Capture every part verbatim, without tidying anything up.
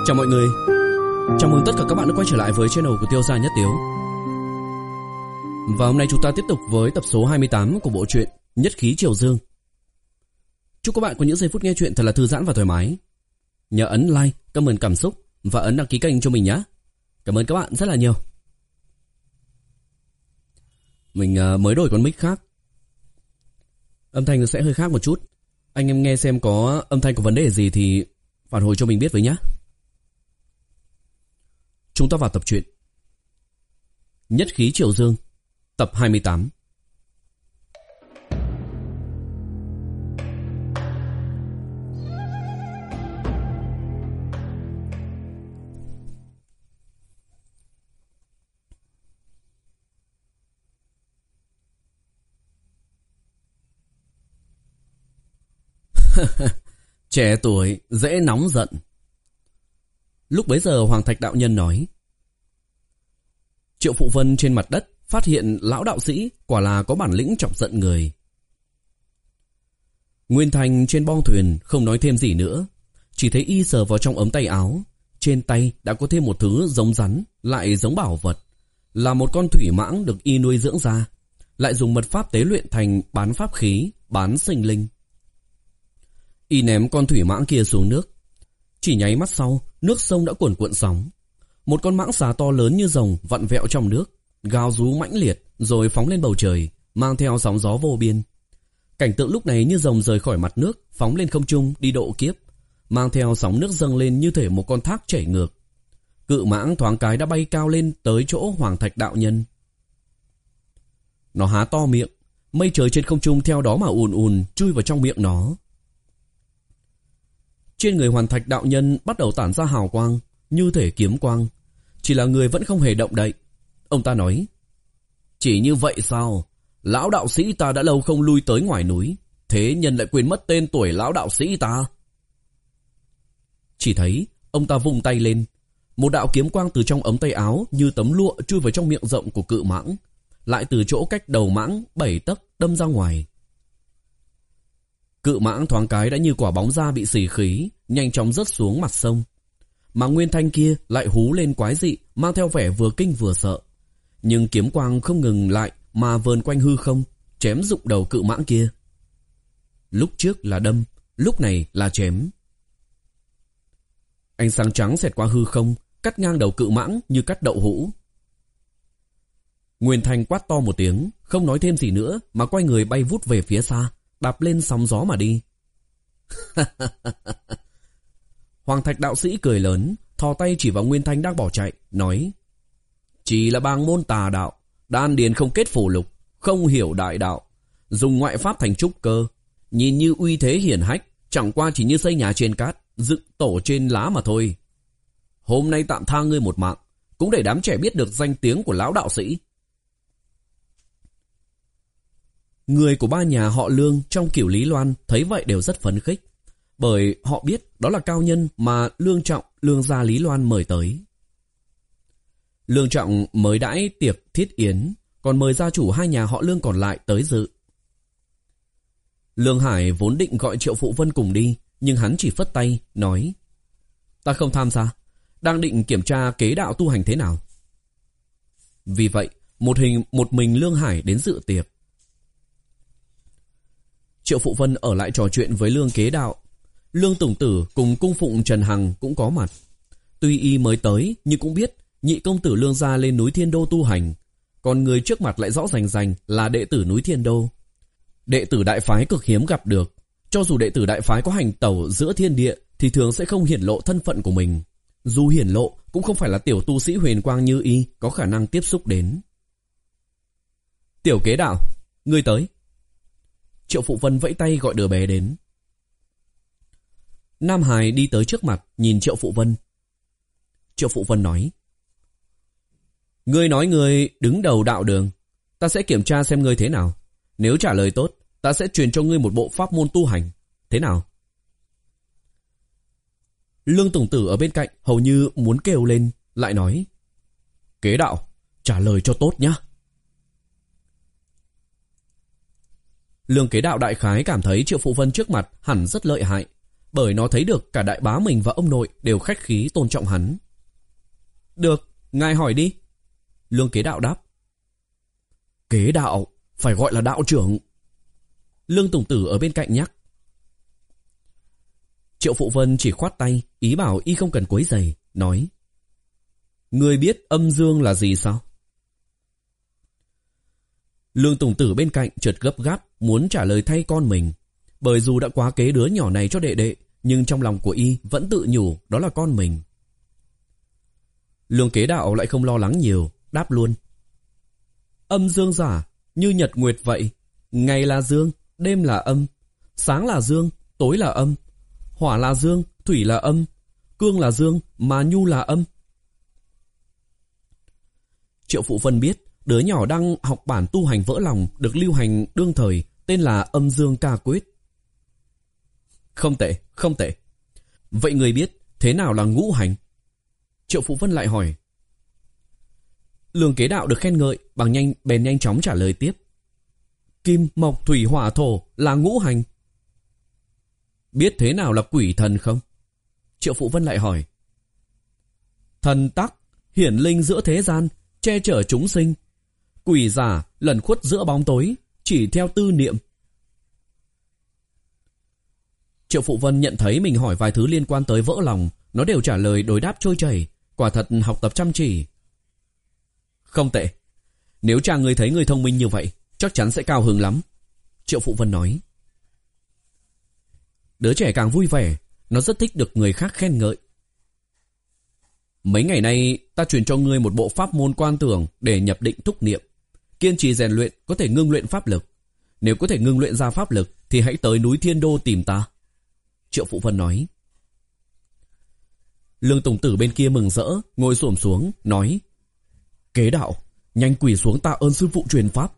chào mọi người. Chào mừng tất cả các bạn đã quay trở lại với channel của Tiêu Gia Nhất Tiếu. Và hôm nay chúng ta tiếp tục với tập số hai mươi tám của bộ truyện Nhất Khí Triều Dương. Chúc các bạn có những giây phút nghe chuyện thật là thư giãn và thoải mái. Nhớ ấn like, comment cảm xúc và ấn đăng ký kênh cho mình nhé. Cảm ơn các bạn rất là nhiều. Mình uh, mới đổi con mic khác, âm thanh nó sẽ hơi khác một chút. Anh em nghe xem có âm thanh có vấn đề gì thì phản hồi cho mình biết với nhé. Chúng ta vào tập truyện Nhất Khí Triều Dương, tập hai mươi tám. Trẻ tuổi dễ nóng giận. Lúc bấy giờ Hoàng Thạch đạo nhân nói. Triệu Phụ Vân trên mặt đất phát hiện lão đạo sĩ quả là có bản lĩnh chọc giận người. Nguyên Thành trên bong thuyền không nói thêm gì nữa, chỉ thấy y sờ vào trong ống tay áo, trên tay đã có thêm một thứ giống rắn lại giống bảo vật, là một con thủy mãng được y nuôi dưỡng ra, lại dùng mật pháp tế luyện thành bán pháp khí, bán sinh linh. Y ném con thủy mãng kia xuống nước. Chỉ nháy mắt sau, nước sông đã cuồn cuộn sóng. Một con mãng xà to lớn như rồng vặn vẹo trong nước, gào rú mãnh liệt rồi phóng lên bầu trời, mang theo sóng gió vô biên. Cảnh tượng lúc này như rồng rời khỏi mặt nước, phóng lên không trung đi độ kiếp, mang theo sóng nước dâng lên như thể một con thác chảy ngược. Cự mãng thoáng cái đã bay cao lên tới chỗ Hoàng Thạch đạo nhân. Nó há to miệng, mây trời trên không trung theo đó mà ùn ùn chui vào trong miệng nó. Trên người Hoàng Thạch đạo nhân bắt đầu tản ra hào quang, như thể kiếm quang. Chỉ là người vẫn không hề động đậy. Ông ta nói. Chỉ như vậy sao? Lão đạo sĩ ta đã lâu không lui tới ngoài núi, thế nhân lại quên mất tên tuổi lão đạo sĩ ta. Chỉ thấy ông ta vung tay lên, một đạo kiếm quang từ trong ống tay áo như tấm lụa chui vào trong miệng rộng của cự mãng, lại từ chỗ cách đầu mãng bảy tấc đâm ra ngoài. Cự mãng thoáng cái đã như quả bóng da bị xì khí, nhanh chóng rớt xuống mặt sông. Mà Nguyên Thanh kia lại hú lên quái dị, mang theo vẻ vừa kinh vừa sợ. Nhưng kiếm quang không ngừng lại mà vờn quanh hư không, chém rụng đầu cự mãng kia. Lúc trước là đâm, lúc này là chém. Ánh sáng trắng xẹt qua hư không, cắt ngang đầu cự mãng như cắt đậu hũ. Nguyên Thanh quát to một tiếng, không nói thêm gì nữa mà quay người bay vút về phía xa, đạp lên sóng gió mà đi. Hoàng Thạch đạo sĩ cười lớn, thò tay chỉ vào Nguyên Thanh đang bỏ chạy, nói. Chỉ là bang môn tà đạo, đan điền không kết phù lục, không hiểu đại đạo, dùng ngoại pháp thành trúc cơ, nhìn như uy thế hiển hách, chẳng qua chỉ như xây nhà trên cát, dựng tổ trên lá mà thôi. Hôm nay tạm tha ngươi một mạng, cũng để đám trẻ biết được danh tiếng của lão đạo sĩ. Người của ba nhà họ Lương trong Cửu Lý Loan thấy vậy đều rất phấn khích, bởi họ biết đó là cao nhân mà Lương Trọng, Lương gia Lý Loan mời tới. Lương Trọng mới đãi tiệc thiết yến, còn mời gia chủ hai nhà họ Lương còn lại tới dự. Lương Hải vốn định gọi Triệu Phụ Vân cùng đi, nhưng hắn chỉ phất tay, nói. Ta không tham gia, đang định kiểm tra kế đạo tu hành thế nào. Vì vậy, một hình một mình Lương Hải đến dự tiệc. Triệu Phụ Vân ở lại trò chuyện với Lương Kế Đạo. Lương Tổng Tử cùng cung phụng Trần Hằng cũng có mặt. Tuy y mới tới nhưng cũng biết nhị công tử Lương gia lên núi Thiên Đô tu hành, còn người trước mặt lại rõ rành rành là đệ tử núi Thiên Đô. Đệ tử đại phái cực hiếm gặp được. Cho dù đệ tử đại phái có hành tẩu giữa thiên địa thì thường sẽ không hiển lộ thân phận của mình. Dù hiển lộ cũng không phải là tiểu tu sĩ huyền quang như y có khả năng tiếp xúc đến. Tiểu Kế Đạo, ngươi tới. Triệu Phụ Vân vẫy tay gọi đứa bé đến. Nam Hải đi tới trước mặt, nhìn Triệu Phụ Vân. Triệu Phụ Vân nói. Ngươi nói ngươi đứng đầu đạo đường, ta sẽ kiểm tra xem ngươi thế nào. Nếu trả lời tốt, ta sẽ truyền cho ngươi một bộ pháp môn tu hành. Thế nào? Lương Tổng Tử ở bên cạnh hầu như muốn kêu lên, lại nói. Kế Đạo, trả lời cho tốt nhá. Lương Kế Đạo đại khái cảm thấy Triệu Phụ Vân trước mặt hẳn rất lợi hại, bởi nó thấy được cả đại bá mình và ông nội đều khách khí tôn trọng hắn. Được, ngài hỏi đi. Lương Kế Đạo đáp. Kế đạo, phải gọi là đạo trưởng. Lương Tùng Tử ở bên cạnh nhắc. Triệu Phụ Vân chỉ khoát tay, ý bảo y không cần quấy rầy, nói. Ngươi biết âm dương là gì sao? Lương Tùng Tử bên cạnh chợt gấp gáp muốn trả lời thay con mình, bởi dù đã quá kế đứa nhỏ này cho đệ đệ, nhưng trong lòng của y vẫn tự nhủ đó là con mình. Lương Kế Đạo lại không lo lắng nhiều, đáp luôn. Âm dương giả, như nhật nguyệt vậy, ngày là dương, đêm là âm, sáng là dương, tối là âm, hỏa là dương, thủy là âm, cương là dương, mà nhu là âm. Triệu Phụ Vân biết đứa nhỏ đang học bản tu hành vỡ lòng được lưu hành đương thời, tên là âm dương ca quyết. Không tệ, không tệ. Vậy người biết thế nào là ngũ hành? Triệu Phụ Vân lại hỏi. Lương Kế Đạo được khen ngợi bằng nhanh bèn nhanh chóng trả lời tiếp. Kim, mộc, thủy, hỏa, thổ là ngũ hành. Biết thế nào là quỷ thần không? Triệu Phụ Vân lại hỏi. Thần tắc, hiển linh giữa thế gian, che chở chúng sinh. Quỷ giả, lẩn khuất giữa bóng tối, chỉ theo tư niệm. Triệu Phụ Vân nhận thấy mình hỏi vài thứ liên quan tới vỡ lòng, nó đều trả lời đối đáp trôi chảy, quả thật học tập chăm chỉ. Không tệ. Nếu cha người thấy người thông minh như vậy, chắc chắn sẽ cao hứng lắm. Triệu Phụ Vân nói. Đứa trẻ càng vui vẻ, nó rất thích được người khác khen ngợi. Mấy ngày nay ta truyền cho ngươi một bộ pháp môn quan tưởng để nhập định thúc niệm. Kiên trì rèn luyện có thể ngưng luyện pháp lực. Nếu có thể ngưng luyện ra pháp lực thì hãy tới núi Thiên Đô tìm ta. Triệu Phụ Vân nói. Lương Tùng Tử bên kia mừng rỡ, ngồi xổm xuống, nói. Kế Đạo, nhanh quỳ xuống tạ ơn sư phụ truyền pháp.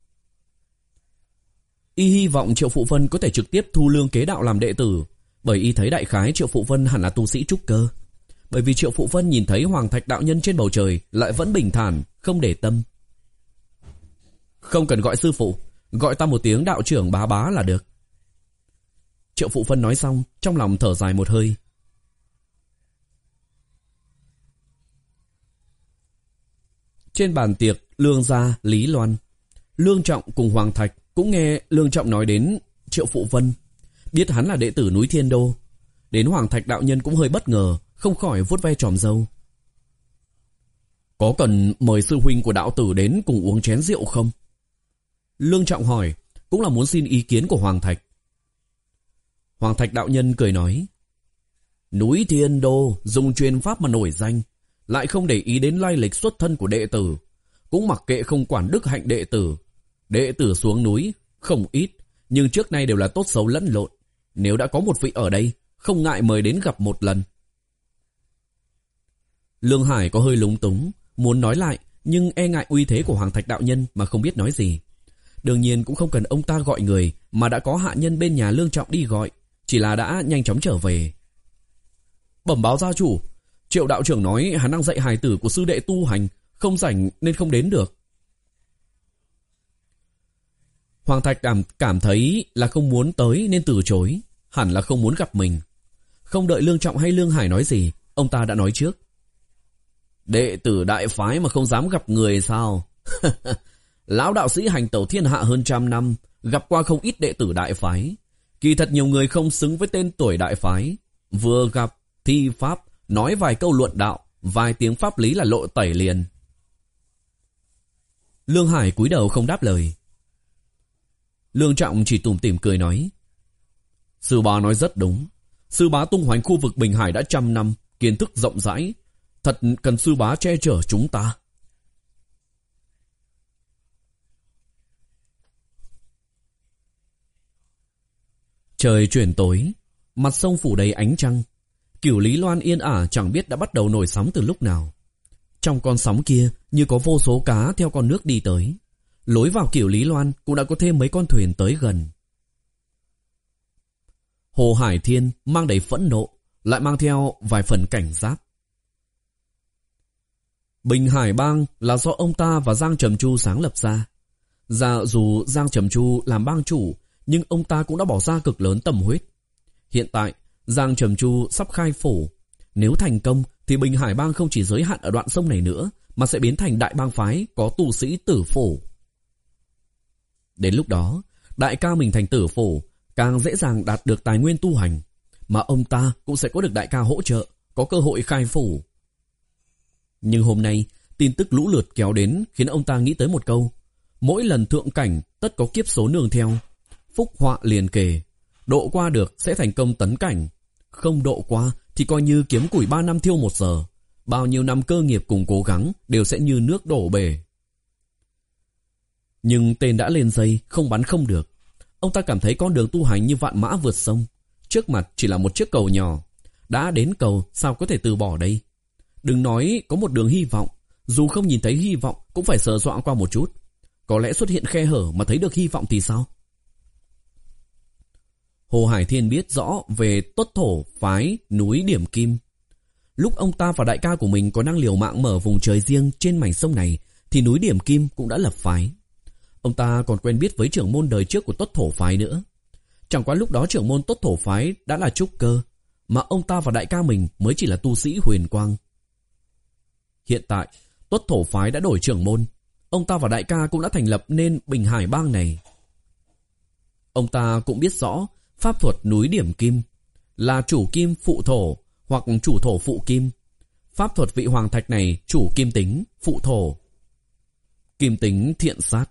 Y hy vọng Triệu Phụ Vân có thể trực tiếp thu Lương Kế Đạo làm đệ tử, bởi y thấy đại khái Triệu Phụ Vân hẳn là tu sĩ trúc cơ. Bởi vì Triệu Phụ Vân nhìn thấy Hoàng Thạch đạo nhân trên bầu trời lại vẫn bình thản, không để tâm. Không cần gọi sư phụ, gọi ta một tiếng đạo trưởng bá bá là được. Triệu Phụ Vân nói xong, trong lòng thở dài một hơi. Trên bàn tiệc, Lương gia, Lý Loan, Lương Trọng cùng Hoàng Thạch cũng nghe Lương Trọng nói đến Triệu Phụ Vân, biết hắn là đệ tử núi Thiên Đô. Đến Hoàng Thạch đạo nhân cũng hơi bất ngờ, không khỏi vuốt ve tròm râu. Có cần mời sư huynh của đạo tử đến cùng uống chén rượu không? Lương Trọng hỏi, cũng là muốn xin ý kiến của Hoàng Thạch. Hoàng Thạch đạo nhân cười nói. Núi Thiên Đô dùng truyền pháp mà nổi danh, lại không để ý đến lai lịch xuất thân của đệ tử, cũng mặc kệ không quản đức hạnh đệ tử. Đệ tử xuống núi không ít, nhưng trước nay đều là tốt xấu lẫn lộn. Nếu đã có một vị ở đây, không ngại mời đến gặp một lần. Lương Hải có hơi lúng túng, muốn nói lại, nhưng e ngại uy thế của Hoàng Thạch đạo nhân mà không biết nói gì. Đương nhiên cũng không cần ông ta gọi người, mà đã có hạ nhân bên nhà Lương Trọng đi gọi, chỉ là đã nhanh chóng trở về. Bẩm báo gia chủ, Triệu đạo trưởng nói hắn đang dạy hài tử của sư đệ tu hành, không rảnh nên không đến được. Hoàng Thạch cảm, cảm thấy là không muốn tới nên từ chối, hẳn là không muốn gặp mình. Không đợi Lương Trọng hay Lương Hải nói gì, ông ta đã nói trước. Đệ tử đại phái mà không dám gặp người sao? Lão đạo sĩ hành tẩu thiên hạ hơn trăm năm, gặp qua không ít đệ tử đại phái. Kỳ thật nhiều người không xứng với tên tuổi đại phái. Vừa gặp, thi pháp, nói vài câu luận đạo, vài tiếng pháp lý là lộ tẩy liền. Lương Hải cúi đầu không đáp lời. Lương Trọng chỉ tủm tỉm cười nói. Sư bá nói rất đúng. Sư bá tung hoành khu vực Bình Hải đã trăm năm, kiến thức rộng rãi. Thật cần sư bá che chở chúng ta. Trời chuyển tối, mặt sông phủ đầy ánh trăng. Cửu Lý Loan yên ả chẳng biết đã bắt đầu nổi sóng từ lúc nào. Trong con sóng kia như có vô số cá theo con nước đi tới. Lối vào Cửu Lý Loan cũng đã có thêm mấy con thuyền tới gần. Hồ Hải Thiên mang đầy phẫn nộ, lại mang theo vài phần cảnh giác. Bình Hải Bang là do ông ta và Giang Trầm Chu sáng lập ra. Dạ dù Giang Trầm Chu làm bang chủ, nhưng ông ta cũng đã bỏ ra cực lớn tâm huyết. Hiện tại, Giang Trầm Chu sắp khai phủ. Nếu thành công thì Bình Hải bang không chỉ giới hạn ở đoạn sông này nữa, mà sẽ biến thành đại bang phái có tu sĩ tử phủ. Đến lúc đó, đại ca mình thành tử phủ, càng dễ dàng đạt được tài nguyên tu hành, mà ông ta cũng sẽ có được đại ca hỗ trợ, có cơ hội khai phủ. Nhưng hôm nay, tin tức lũ lượt kéo đến khiến ông ta nghĩ tới một câu: mỗi lần thượng cảnh tất có kiếp số nương theo, phúc họa liền kề, độ qua được sẽ thành công tấn cảnh, không độ qua thì coi như kiếm củi ba năm thiêu một giờ, bao nhiêu năm cơ nghiệp cùng cố gắng đều sẽ như nước đổ bể. Nhưng tên đã lên dây, không bắn không được. Ông ta cảm thấy con đường tu hành như vạn mã vượt sông, trước mặt chỉ là một chiếc cầu nhỏ. Đã đến cầu, sao có thể từ bỏ đây? Đừng nói có một đường hy vọng, dù không nhìn thấy hy vọng cũng phải sờ soạng qua một chút. Có lẽ xuất hiện khe hở mà thấy được hy vọng thì sao? Hồ Hải Thiên biết rõ về Tuất Thổ phái núi Điểm Kim. Lúc ông ta và đại ca của mình có năng liều mạng mở vùng trời riêng trên mảnh sông này, thì núi Điểm Kim cũng đã lập phái. Ông ta còn quen biết với trưởng môn đời trước của Tuất Thổ phái nữa. Chẳng qua lúc đó trưởng môn Tuất Thổ phái đã là trúc cơ, mà ông ta và đại ca mình mới chỉ là tu sĩ huyền quang. Hiện tại, Tuất Thổ phái đã đổi trưởng môn, ông ta và đại ca cũng đã thành lập nên Bình Hải bang này. Ông ta cũng biết rõ pháp thuật núi Điểm Kim là chủ kim phụ thổ hoặc chủ thổ phụ kim. Pháp thuật vị hoàng thạch này chủ kim tính, phụ thổ. Kim tính thiện sát.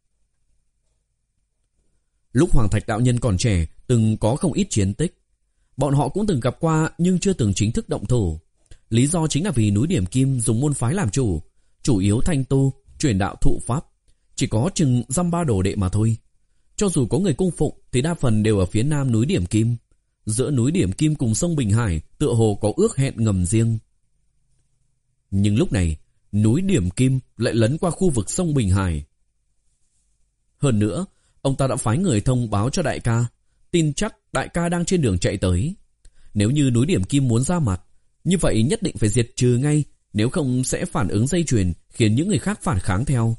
Lúc Hoàng Thạch đạo nhân còn trẻ, từng có không ít chiến tích. Bọn họ cũng từng gặp qua nhưng chưa từng chính thức động thủ. Lý do chính là vì núi Điểm Kim dùng môn phái làm chủ, chủ yếu thanh tu, truyền đạo thụ pháp, chỉ có chừng dăm ba đồ đệ mà thôi. Cho dù có người cung phụng thì đa phần đều ở phía nam núi Điểm Kim. Giữa núi Điểm Kim cùng sông Bình Hải tựa hồ có ước hẹn ngầm riêng. Nhưng lúc này, núi Điểm Kim lại lấn qua khu vực sông Bình Hải. Hơn nữa, ông ta đã phái người thông báo cho đại ca, tin chắc đại ca đang trên đường chạy tới. Nếu như núi Điểm Kim muốn ra mặt, như vậy nhất định phải diệt trừ ngay, nếu không sẽ phản ứng dây chuyền khiến những người khác phản kháng theo.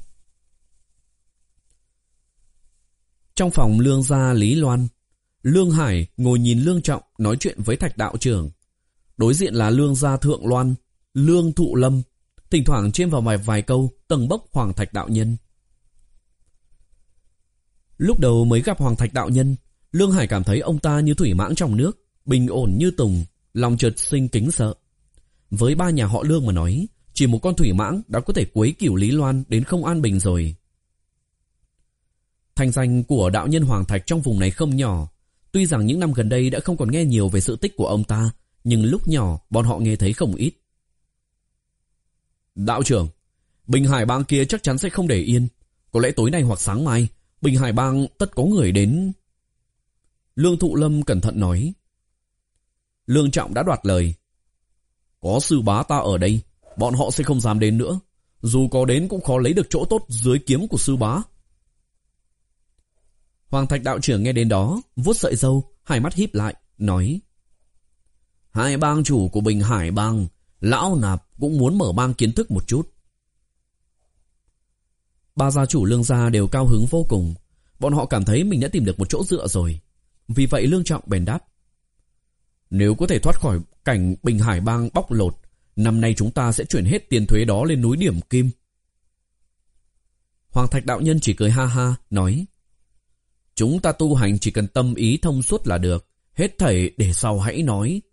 Trong phòng Lương gia Lý Loan, Lương Hải ngồi nhìn Lương Trọng nói chuyện với Thạch đạo trưởng. Đối diện là Lương gia Thượng Loan, Lương Thụ Lâm, thỉnh thoảng chêm vào vài vài câu tầng bốc Hoàng Thạch đạo nhân. Lúc đầu mới gặp Hoàng Thạch đạo nhân, Lương Hải cảm thấy ông ta như thủy mãng trong nước, bình ổn như tùng, lòng chợt sinh kính sợ. Với ba nhà họ Lương mà nói, chỉ một con thủy mãng đã có thể quấy cửu Lý Loan đến không an bình rồi. Thành danh của đạo nhân Hoàng Thạch trong vùng này không nhỏ. Tuy rằng những năm gần đây đã không còn nghe nhiều về sự tích của ông ta, nhưng lúc nhỏ bọn họ nghe thấy không ít. Đạo trưởng, Bình Hải bang kia chắc chắn sẽ không để yên. Có lẽ tối nay hoặc sáng mai, Bình Hải bang tất có người đến. Lương Thụ Lâm cẩn thận nói. Lương Trọng đã đoạt lời. Có sư bá ta ở đây, bọn họ sẽ không dám đến nữa. Dù có đến cũng khó lấy được chỗ tốt dưới kiếm của sư bá. Hoàng Thạch đạo trưởng nghe đến đó, vuốt sợi râu, hai mắt híp lại, nói. Hai bang chủ của Bình Hải bang, lão nạp cũng muốn mở mang kiến thức một chút. Ba gia chủ Lương gia đều cao hứng vô cùng. Bọn họ cảm thấy mình đã tìm được một chỗ dựa rồi. Vì vậy Lương Trọng bèn đáp. Nếu có thể thoát khỏi cảnh Bình Hải bang bóc lột, năm nay chúng ta sẽ chuyển hết tiền thuế đó lên núi Điểm Kim. Hoàng Thạch đạo nhân chỉ cười ha ha, nói. Chúng ta tu hành chỉ cần tâm ý thông suốt là được, hết thảy để sau hãy nói.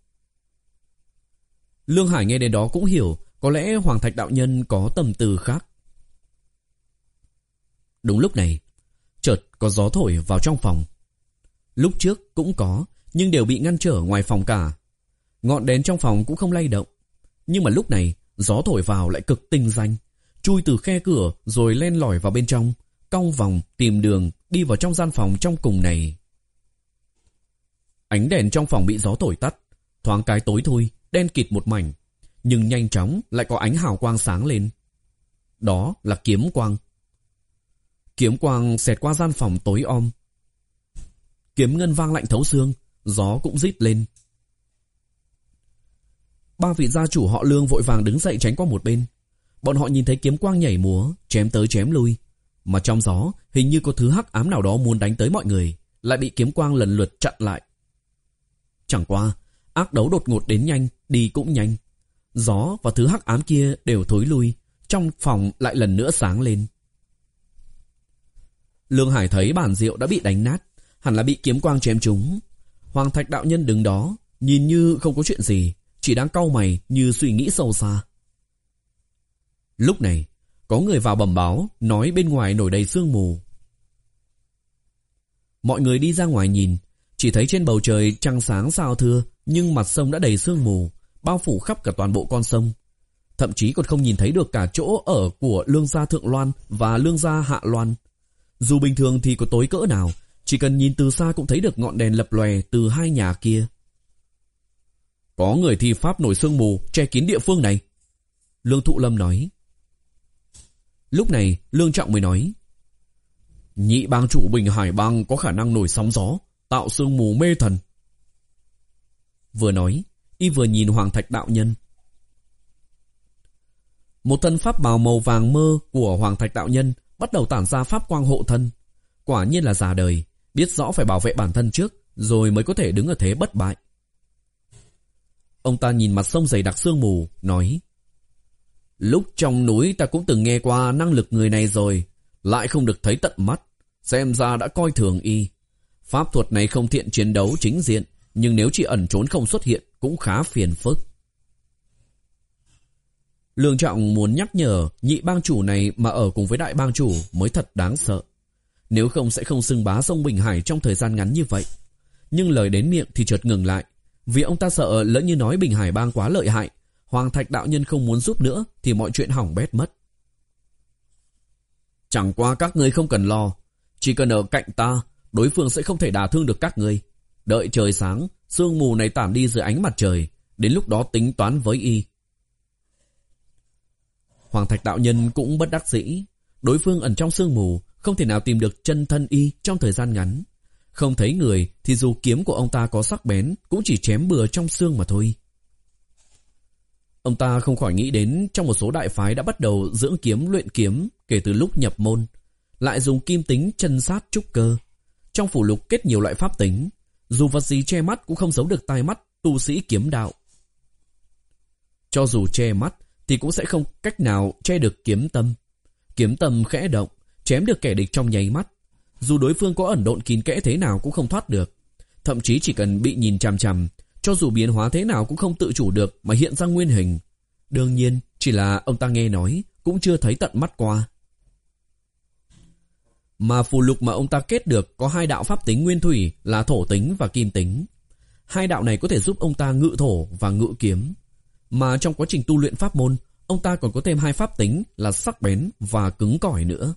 Lương Hải nghe đến đó cũng hiểu, có lẽ Hoàng Thạch đạo nhân có tâm tư khác. Đúng lúc này, chợt có gió thổi vào trong phòng. Lúc trước cũng có, nhưng đều bị ngăn trở ngoài phòng cả. Ngọn đèn trong phòng cũng không lay động. Nhưng mà lúc này, gió thổi vào lại cực tinh danh, chui từ khe cửa rồi len lỏi vào bên trong, cong vòng tìm đường đi vào trong gian phòng trong cùng này. Ánh đèn trong phòng bị gió thổi tắt, thoáng cái tối thui, đen kịt một mảnh, nhưng nhanh chóng lại có ánh hào quang sáng lên. Đó là kiếm quang. Kiếm quang xẹt qua gian phòng tối om. Kiếm ngân vang lạnh thấu xương, gió cũng rít lên. Ba vị gia chủ họ Lương vội vàng đứng dậy tránh qua một bên. Bọn họ nhìn thấy kiếm quang nhảy múa, chém tới chém lui, mà trong gió hình như có thứ hắc ám nào đó muốn đánh tới mọi người, lại bị kiếm quang lần lượt chặn lại. Chẳng qua, Ác đấu đột ngột đến nhanh, đi cũng nhanh. Gió và thứ hắc ám kia đều thối lui, trong phòng lại lần nữa sáng lên. Lương Hải thấy bàn rượu đã bị đánh nát, hẳn là bị kiếm quang chém trúng. Hoàng Thạch đạo nhân đứng đó, nhìn như không có chuyện gì, chỉ đang cau mày như suy nghĩ sâu xa. Lúc này, có người vào bẩm báo, nói bên ngoài nổi đầy sương mù. Mọi người đi ra ngoài nhìn, chỉ thấy trên bầu trời trăng sáng sao thưa, nhưng mặt sông đã đầy sương mù, bao phủ khắp cả toàn bộ con sông. Thậm chí còn không nhìn thấy được cả chỗ ở của Lương gia Thượng Loan và Lương gia Hạ Loan. Dù bình thường thì có tối cỡ nào, chỉ cần nhìn từ xa cũng thấy được ngọn đèn lập lòe từ hai nhà kia. Có người thi pháp nổi sương mù che kín địa phương này, Lương Thụ Lâm nói. Lúc này Lương Trọng mới nói, nhị bang chủ Bình Hải bang có khả năng nổi sóng gió, tạo sương mù mê thần. Vừa nói, y vừa nhìn Hoàng Thạch đạo nhân. Một thân pháp bào màu vàng mơ của Hoàng Thạch đạo nhân bắt đầu tản ra pháp quang hộ thân. Quả nhiên là già đời, biết rõ phải bảo vệ bản thân trước, rồi mới có thể đứng ở thế bất bại. Ông ta nhìn mặt sông dày đặc sương mù, nói, lúc trong núi ta cũng từng nghe qua năng lực người này rồi, lại không được thấy tận mắt, xem ra đã coi thường y. Pháp thuật này không thiện chiến đấu chính diện, nhưng nếu chỉ ẩn trốn không xuất hiện cũng khá phiền phức. Lương Trọng muốn nhắc nhở nhị bang chủ này mà ở cùng với đại bang chủ mới thật đáng sợ. Nếu không sẽ không xưng bá sông Bình Hải trong thời gian ngắn như vậy. Nhưng lời đến miệng thì chợt ngừng lại, vì ông ta sợ lỡ như nói Bình Hải bang quá lợi hại, Hoàng Thạch đạo nhân không muốn giúp nữa thì mọi chuyện hỏng bét mất. Chẳng qua các ngươi không cần lo, chỉ cần ở cạnh ta, đối phương sẽ không thể đả thương được các ngươi. Đợi trời sáng, sương mù này tản đi dưới ánh mặt trời, đến lúc đó tính toán với y. Hoàng Thạch đạo nhân cũng bất đắc dĩ, đối phương ẩn trong sương mù, không thể nào tìm được chân thân y trong thời gian ngắn. Không thấy người thì dù kiếm của ông ta có sắc bén cũng chỉ chém bừa trong xương mà thôi. Ông ta không khỏi nghĩ đến trong một số đại phái đã bắt đầu dưỡng kiếm luyện kiếm kể từ lúc nhập môn, lại dùng kim tính chân sát trúc cơ. Trong phủ lục kết nhiều loại pháp tính, dù vật gì che mắt cũng không giấu được tai mắt tu sĩ kiếm đạo. Cho dù che mắt thì cũng sẽ không cách nào che được kiếm tâm. Kiếm tâm khẽ động, chém được kẻ địch trong nháy mắt. Dù đối phương có ẩn độn kín kẽ thế nào cũng không thoát được. Thậm chí chỉ cần bị nhìn chằm chằm, cho dù biến hóa thế nào cũng không tự chủ được mà hiện ra nguyên hình. Đương nhiên, chỉ là ông ta nghe nói, cũng chưa thấy tận mắt qua. Mà phù lục mà ông ta kết được có hai đạo pháp tính nguyên thủy là thổ tính và kim tính. Hai đạo này có thể giúp ông ta ngự thổ và ngự kiếm. Mà trong quá trình tu luyện pháp môn, ông ta còn có thêm hai pháp tính là sắc bén và cứng cỏi nữa.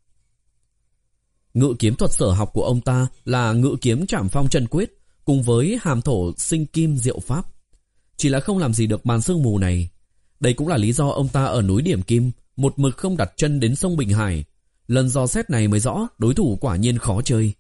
Ngự kiếm thuật sở học của ông ta là ngự kiếm trảm phong chân quyết cùng với hàm thổ sinh kim diệu pháp. Chỉ là không làm gì được màn sương mù này. Đây cũng là lý do ông ta ở núi Điểm Kim một mực không đặt chân đến sông Bình Hải. Lần dò xét này mới rõ đối thủ quả nhiên khó chơi.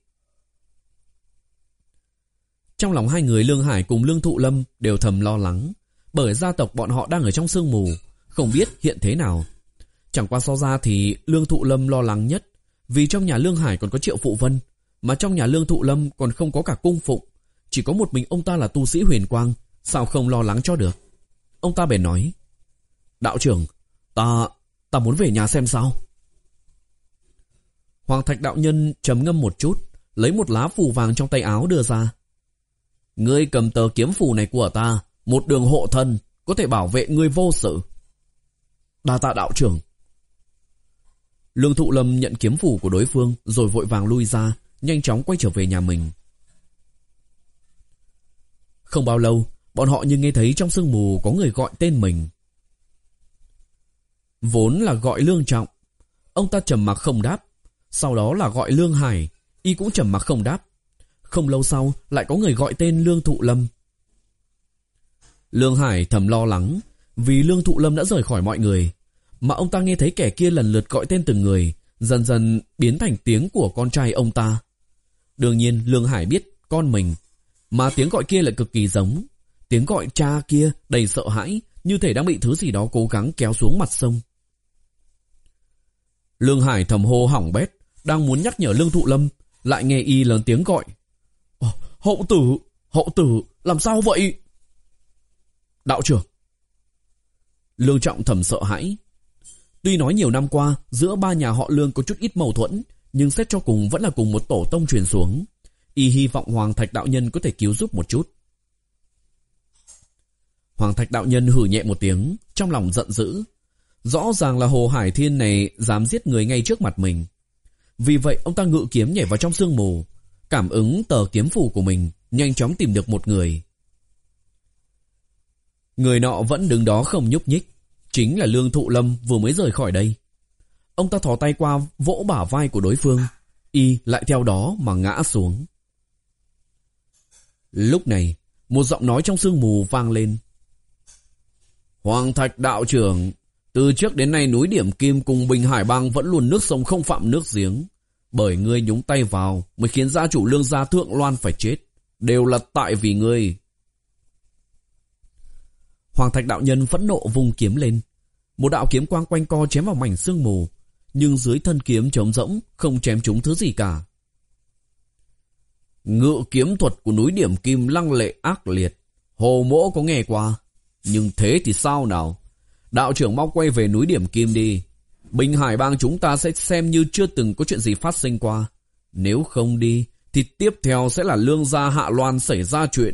Trong lòng hai người Lương Hải cùng Lương Thụ Lâm đều thầm lo lắng, bởi gia tộc bọn họ đang ở trong sương mù, không biết hiện thế nào. Chẳng qua so ra thì Lương Thụ Lâm lo lắng nhất, vì trong nhà Lương Hải còn có Triệu Phụ Vân, mà trong nhà Lương Thụ Lâm còn không có cả cung phụng, chỉ có một mình ông ta là tu sĩ huyền quang, sao không lo lắng cho được. Ông ta bèn nói, đạo trưởng, ta, ta muốn về nhà xem sao. Hoàng Thạch đạo nhân trầm ngâm một chút, lấy một lá phù vàng trong tay áo đưa ra. Ngươi cầm tờ kiếm phù này của ta, một đường hộ thân, có thể bảo vệ ngươi vô sự. Đa tạ đạo trưởng. Lương Thụ Lâm nhận kiếm phù của đối phương rồi vội vàng lui ra, nhanh chóng quay trở về nhà mình. Không bao lâu, bọn họ như nghe thấy trong sương mù có người gọi tên mình. Vốn là gọi Lương Trọng, ông ta trầm mặc không đáp. Sau đó là gọi Lương Hải, y cũng trầm mặc không đáp. Không lâu sau lại có người gọi tên Lương Thụ Lâm. Lương Hải thầm lo lắng, vì Lương Thụ Lâm đã rời khỏi mọi người, mà ông ta nghe thấy kẻ kia lần lượt gọi tên từng người, dần dần biến thành tiếng của con trai ông ta. Đương nhiên Lương Hải biết con mình, mà tiếng gọi kia lại cực kỳ giống. Tiếng gọi cha kia đầy sợ hãi, như thể đang bị thứ gì đó cố gắng kéo xuống mặt sông. Lương Hải thầm hô hỏng bét, đang muốn nhắc nhở Lương Thụ Lâm, lại nghe y lớn tiếng gọi. Hậu tử, hậu tử, làm sao vậy? đạo trưởng. Lương Trọng thầm sợ hãi. Tuy nói nhiều năm qua giữa ba nhà họ Lương có chút ít mâu thuẫn, nhưng xét cho cùng vẫn là cùng một tổ tông truyền xuống. Y hy vọng Hoàng Thạch đạo nhân có thể cứu giúp một chút. Hoàng Thạch đạo nhân hừ nhẹ một tiếng, trong lòng giận dữ. Rõ ràng là Hồ Hải Thiên này dám giết người ngay trước mặt mình. Vì vậy ông ta ngự kiếm nhảy vào trong sương mù, cảm ứng tờ kiếm phù của mình, nhanh chóng tìm được một người. Người nọ vẫn đứng đó không nhúc nhích, chính là Lương Thụ Lâm vừa mới rời khỏi đây. Ông ta thò tay qua vỗ bả vai của đối phương, y lại theo đó mà ngã xuống. Lúc này, một giọng nói trong sương mù vang lên. Hoàng Thạch đạo trưởng, từ trước đến nay núi Điểm Kim cùng Bình Hải Bang vẫn luôn nước sông không phạm nước giếng. Bởi ngươi nhúng tay vào mới khiến gia chủ Lương gia Thượng Loan phải chết. Đều là tại vì ngươi. Hoàng Thạch đạo nhân phẫn nộ vung kiếm lên. Một đạo kiếm quang quanh co chém vào mảnh sương mù, nhưng dưới thân kiếm trống rỗng, không chém trúng thứ gì cả. Ngự kiếm thuật của núi Điểm Kim lăng lệ ác liệt, Hồ mỗ có nghe qua. Nhưng thế thì sao nào? Đạo trưởng mau quay về núi Điểm Kim đi. Bình Hải Bang chúng ta sẽ xem như chưa từng có chuyện gì phát sinh qua. Nếu không đi, thì tiếp theo sẽ là Lương gia Hạ Loan xảy ra chuyện.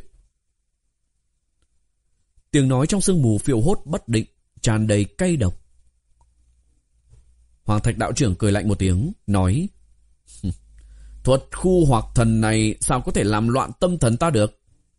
Tiếng nói trong sương mù phiêu hốt bất định, tràn đầy cay độc. Hoàng Thạch đạo trưởng cười lạnh một tiếng, nói: Thuật khu hoặc thần này sao có thể làm loạn tâm thần ta được?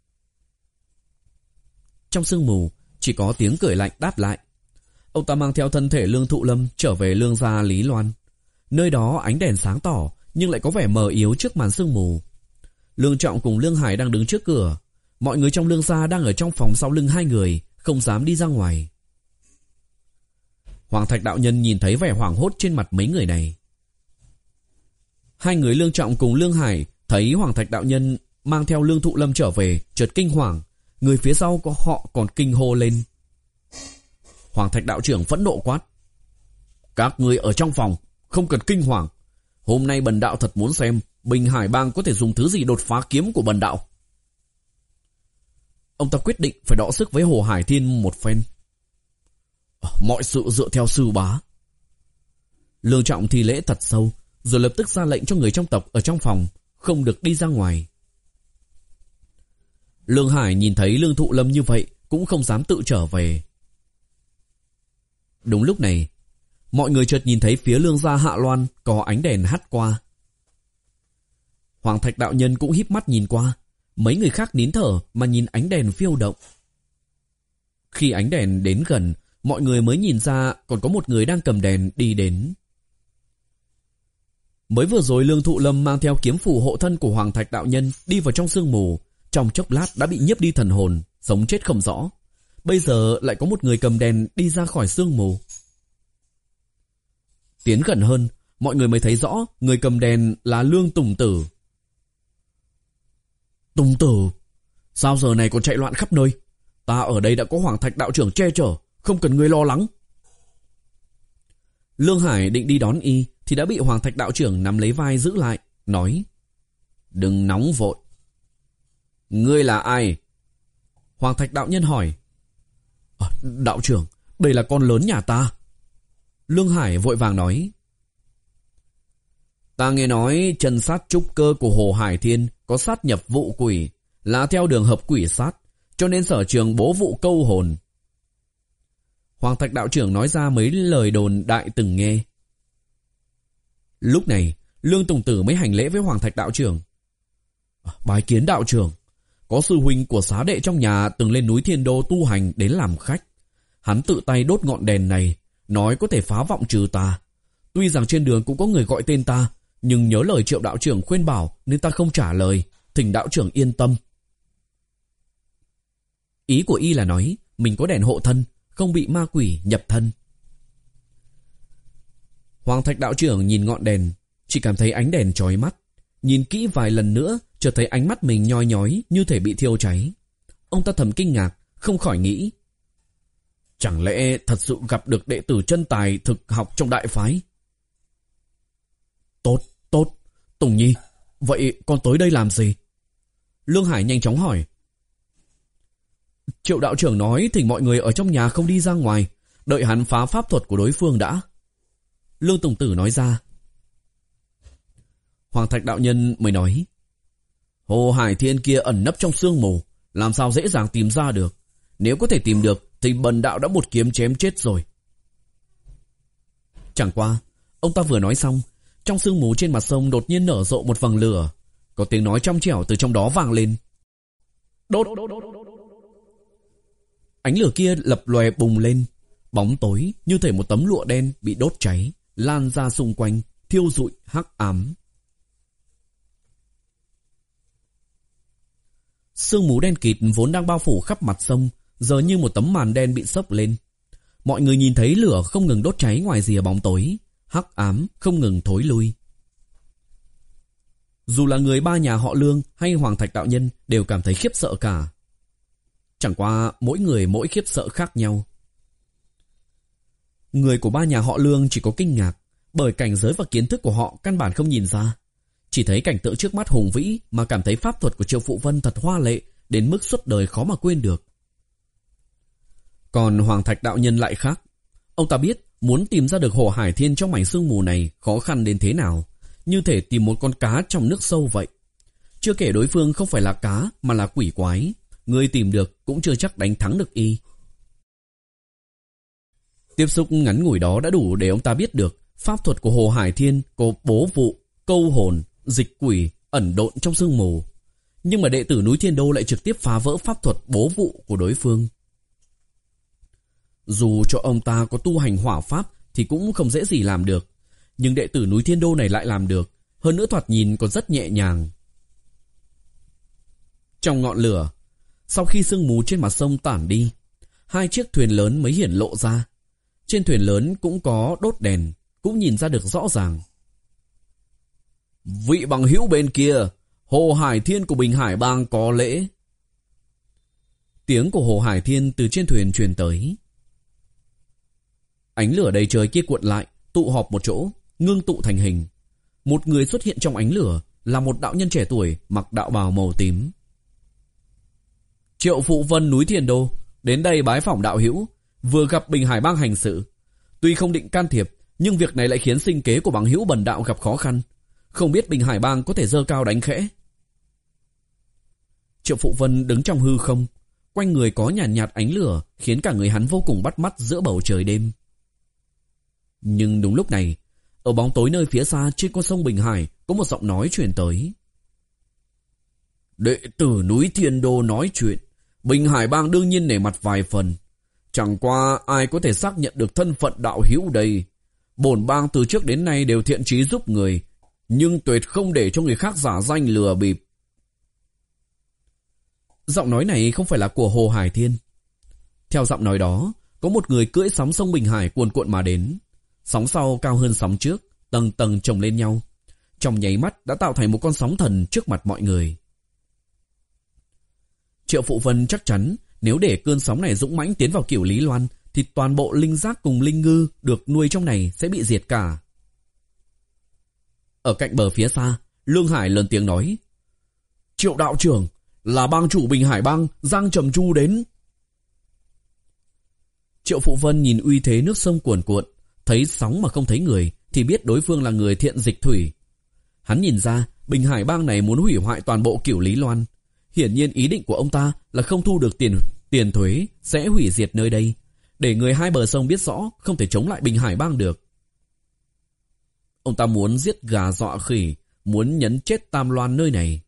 Trong sương mù chỉ có tiếng cười lạnh đáp lại. Ông ta mang theo thân thể Lương Thụ Lâm trở về Lương gia Lý Loan. Nơi đó ánh đèn sáng tỏ, nhưng lại có vẻ mờ yếu trước màn sương mù. Lương Trọng cùng Lương Hải đang đứng trước cửa. Mọi người trong Lương gia đang ở trong phòng sau lưng hai người, không dám đi ra ngoài. Hoàng Thạch đạo nhân nhìn thấy vẻ hoảng hốt trên mặt mấy người này. Hai người Lương Trọng cùng Lương Hải thấy Hoàng Thạch đạo nhân mang theo Lương Thụ Lâm trở về, chợt kinh hoàng. Người phía sau có họ còn kinh hô lên. Hoàng Thạch đạo trưởng phẫn nộ quát: Các người ở trong phòng, không cần kinh hoàng. Hôm nay bần đạo thật muốn xem Bình Hải Bang có thể dùng thứ gì đột phá kiếm của bần đạo. Ông ta quyết định phải đọ sức với Hồ Hải Thiên một phen. Mọi sự dựa theo sư bá. Lương Trọng thi lễ thật sâu, rồi lập tức ra lệnh cho người trong tộc ở trong phòng không được đi ra ngoài. Lương Hải nhìn thấy Lương Thụ Lâm như vậy cũng không dám tự trở về. Đúng lúc này, mọi người chợt nhìn thấy phía Lương gia Hạ Loan có ánh đèn hắt qua. Hoàng Thạch đạo nhân cũng híp mắt nhìn qua, mấy người khác nín thở mà nhìn ánh đèn phiêu động. Khi ánh đèn đến gần, mọi người mới nhìn ra còn có một người đang cầm đèn đi đến. Mới vừa rồi Lương Thụ Lâm mang theo kiếm phù hộ thân của Hoàng Thạch đạo nhân đi vào trong sương mù, trong chốc lát đã bị nhiếp đi thần hồn, sống chết không rõ. Bây giờ lại có một người cầm đèn đi ra khỏi sương mù. Tiến gần hơn, mọi người mới thấy rõ người cầm đèn là Lương Tùng Tử. Tùng Tử, sao giờ này còn chạy loạn khắp nơi? Ta ở đây đã có Hoàng Thạch đạo trưởng che chở, không cần ngươi lo lắng. Lương Hải định đi đón y thì đã bị Hoàng Thạch đạo trưởng nắm lấy vai giữ lại, nói: Đừng nóng vội. Ngươi là ai? Hoàng Thạch đạo nhân hỏi. À, đạo trưởng, đây là con lớn nhà ta. Lương Hải vội vàng nói. Ta nghe nói chân sát trúc cơ của Hồ Hải Thiên có sát nhập vụ quỷ, là theo đường hợp quỷ sát, cho nên sở trường bố vụ câu hồn. Hoàng Thạch đạo trưởng nói ra mấy lời đồn đại từng nghe. Lúc này, Lương Tùng Tử mới hành lễ với Hoàng Thạch đạo trưởng. Bái kiến đạo trưởng, có sư huynh của xá đệ trong nhà từng lên núi Thiên Đô tu hành đến làm khách. Hắn tự tay đốt ngọn đèn này, nói có thể phá vọng trừ tà. Tuy rằng trên đường cũng có người gọi tên ta, nhưng nhớ lời Triệu đạo trưởng khuyên bảo nên ta không trả lời, thỉnh đạo trưởng yên tâm. Ý của y là nói mình có đèn hộ thân, không bị ma quỷ nhập thân. Hoàng Thạch đạo trưởng nhìn ngọn đèn, chỉ cảm thấy ánh đèn chói mắt. Nhìn kỹ vài lần nữa, chợt thấy ánh mắt mình nhoi nhói như thể bị thiêu cháy. Ông ta thầm kinh ngạc, không khỏi nghĩ: chẳng lẽ thật sự gặp được đệ tử chân tài thực học trong đại phái? Tốt, tốt, Tùng Nhi, vậy con tới đây làm gì? Lương Hải nhanh chóng hỏi. Triệu đạo trưởng nói thỉnh mọi người ở trong nhà không đi ra ngoài, đợi hắn phá pháp thuật của đối phương đã. Lương Tùng Tử nói ra. Hoàng Thạch đạo nhân mới nói. Hồ Hải Thiên kia ẩn nấp trong sương mù, làm sao dễ dàng tìm ra được. Nếu có thể tìm được thì bần đạo đã một kiếm chém chết rồi. Chẳng qua, ông ta vừa nói xong, trong sương mù trên mặt sông đột nhiên nở rộ một vầng lửa. Có tiếng nói trong trẻo từ trong đó vang lên. Đốt! Ánh lửa kia lập lòe bùng lên, bóng tối như thể một tấm lụa đen bị đốt cháy, lan ra xung quanh, thiêu rụi hắc ám. Sương mù đen kịt vốn đang bao phủ khắp mặt sông, giờ như một tấm màn đen bị xốc lên. Mọi người nhìn thấy lửa không ngừng đốt cháy ngoài rìa bóng tối, hắc ám không ngừng thối lui. Dù là người ba nhà họ Lương hay Hoàng Thạch đạo nhân đều cảm thấy khiếp sợ cả. Chẳng qua mỗi người mỗi khiếp sợ khác nhau. Người của ba nhà họ Lương chỉ có kinh ngạc, bởi cảnh giới và kiến thức của họ căn bản không nhìn ra. Chỉ thấy cảnh tượng trước mắt hùng vĩ mà cảm thấy pháp thuật của Triệu Phụ Vân thật hoa lệ đến mức suốt đời khó mà quên được. Còn Hoàng Thạch đạo nhân lại khác. Ông ta biết muốn tìm ra được Hồ Hải Thiên trong mảnh sương mù này khó khăn đến thế nào, như thể tìm một con cá trong nước sâu vậy. Chưa kể đối phương không phải là cá mà là quỷ quái, người tìm được cũng chưa chắc đánh thắng được y. Tiếp xúc ngắn ngủi đó đã đủ để ông ta biết được pháp thuật của Hồ Hải Thiên có bố vụ, câu hồn, dịch quỷ, ẩn độn trong sương mù. Nhưng mà đệ tử núi Thiên Đô lại trực tiếp phá vỡ pháp thuật bố vụ của đối phương. Dù cho ông ta có tu hành hỏa pháp thì cũng không dễ gì làm được, nhưng đệ tử núi Thiên Đô này lại làm được, hơn nữa thoạt nhìn còn rất nhẹ nhàng. Trong ngọn lửa, sau khi sương mù trên mặt sông tản đi, hai chiếc thuyền lớn mới hiển lộ ra. Trên thuyền lớn cũng có đốt đèn, cũng nhìn ra được rõ ràng. Vị bằng hữu bên kia, Hồ Hải Thiên của Bình Hải Bang có lễ. Tiếng của Hồ Hải Thiên từ trên thuyền truyền tới. Ánh lửa đầy trời kia cuộn lại, tụ họp một chỗ, ngưng tụ thành hình. Một người xuất hiện trong ánh lửa là một đạo nhân trẻ tuổi mặc đạo bào màu tím. Triệu Phụ Vân núi Thiên Đô đến đây bái phỏng đạo hữu, vừa gặp Bình Hải Bang hành sự. Tuy không định can thiệp, nhưng việc này lại khiến sinh kế của bằng hữu bần đạo gặp khó khăn. Không biết Bình Hải Bang có thể giơ cao đánh khẽ. Triệu Phụ Vân đứng trong hư không, quanh người có nhàn nhạt, nhạt ánh lửa khiến cả người hắn vô cùng bắt mắt giữa bầu trời đêm. Nhưng đúng lúc này, ở bóng tối nơi phía xa trên con sông Bình Hải có một giọng nói truyền tới. Đệ tử núi Thiên Đô nói chuyện, Bình Hải Bang đương nhiên nể mặt vài phần. Chẳng qua ai có thể xác nhận được thân phận đạo hữu đây. Bổn bang từ trước đến nay đều thiện chí giúp người, nhưng tuyệt không để cho người khác giả danh lừa bịp. Giọng nói này không phải là của Hồ Hải Thiên. Theo giọng nói đó, có một người cưỡi sóng sông Bình Hải cuồn cuộn mà đến. Sóng sau cao hơn sóng trước, tầng tầng chồng lên nhau. Trong nháy mắt đã tạo thành một con sóng thần trước mặt mọi người. Triệu Phụ Vân chắc chắn nếu để cơn sóng này dũng mãnh tiến vào Cửu Lý Loan thì toàn bộ linh giác cùng linh ngư được nuôi trong này sẽ bị diệt cả. Ở cạnh bờ phía xa, Lương Hải lớn tiếng nói. Triệu đạo trưởng, là bang chủ Bình Hải Bang Giang Trầm Chu đến. Triệu Phụ Vân nhìn uy thế nước sông cuồn cuộn, thấy sóng mà không thấy người thì biết đối phương là người thiện dịch thủy. Hắn nhìn ra Bình Hải Bang này muốn hủy hoại toàn bộ Cửu Lý Loan. Hiển nhiên ý định của ông ta là không thu được tiền tiền thuế, sẽ hủy diệt nơi đây, để người hai bờ sông biết rõ không thể chống lại Bình Hải Bang được. Ông ta muốn giết gà dọa khỉ, muốn nhấn chết Tam Loan nơi này.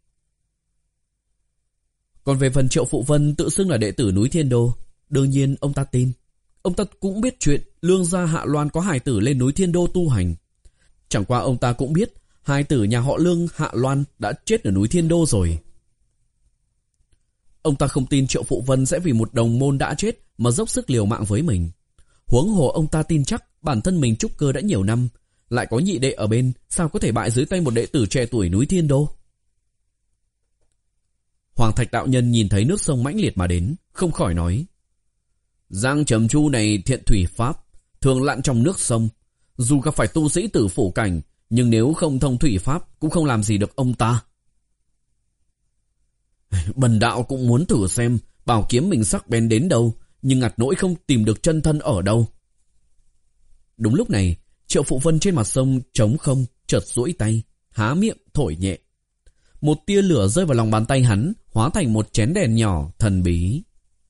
Còn về phần Triệu Phụ Vân tự xưng là đệ tử núi Thiên Đô, đương nhiên ông ta tin. Ông ta cũng biết chuyện Lương gia Hạ Loan có hài tử lên núi Thiên Đô tu hành. Chẳng qua ông ta cũng biết hài tử nhà họ Lương Hạ Loan đã chết ở núi Thiên Đô rồi. Ông ta không tin Triệu Phụ Vân sẽ vì một đồng môn đã chết mà dốc sức liều mạng với mình. Huống hồ ông ta tin chắc bản thân mình trúc cơ đã nhiều năm, lại có nhị đệ ở bên, sao có thể bại dưới tay một đệ tử trẻ tuổi núi Thiên Đô. Hoàng Thạch đạo nhân nhìn thấy nước sông mãnh liệt mà đến, không khỏi nói. Giang Trầm Chu này thiện thủy pháp, thường lặn trong nước sông. Dù gặp phải tu sĩ tử phủ cảnh, nhưng nếu không thông thủy pháp cũng không làm gì được ông ta. Bần đạo cũng muốn thử xem Bảo kiếm mình sắc bén đến đâu, nhưng ngặt nỗi không tìm được chân thân ở đâu. Đúng lúc này, Triệu Phụ Vân trên mặt sông trống không, chợt duỗi tay, há miệng thổi nhẹ. Một tia lửa rơi vào lòng bàn tay hắn, hóa thành một chén đèn nhỏ thần bí.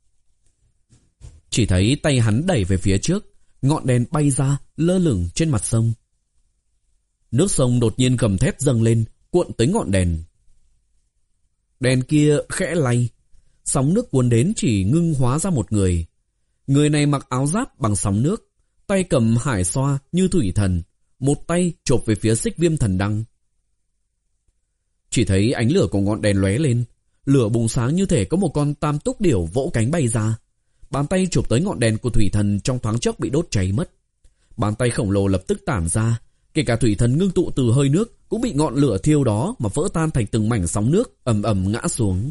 Chỉ thấy tay hắn đẩy về phía trước, ngọn đèn bay ra, lơ lửng trên mặt sông. Nước sông đột nhiên gầm thét dâng lên, cuộn tới ngọn đèn. Đèn kia khẽ lay, sóng nước cuốn đến chỉ ngưng hóa ra một người. Người này mặc áo giáp bằng sóng nước, tay cầm hải xoa như thủy thần, một tay chộp về phía Xích Viêm Thần Đăng. Chỉ thấy ánh lửa của ngọn đèn lóe lên, lửa bùng sáng như thể có một con tam túc điểu vỗ cánh bay ra. Bàn tay chụp tới ngọn đèn của thủy thần trong thoáng chốc bị đốt cháy mất. Bàn tay khổng lồ lập tức tản ra, kể cả thủy thần ngưng tụ từ hơi nước cũng bị ngọn lửa thiêu đó mà vỡ tan thành từng mảnh sóng nước ầm ầm ngã xuống.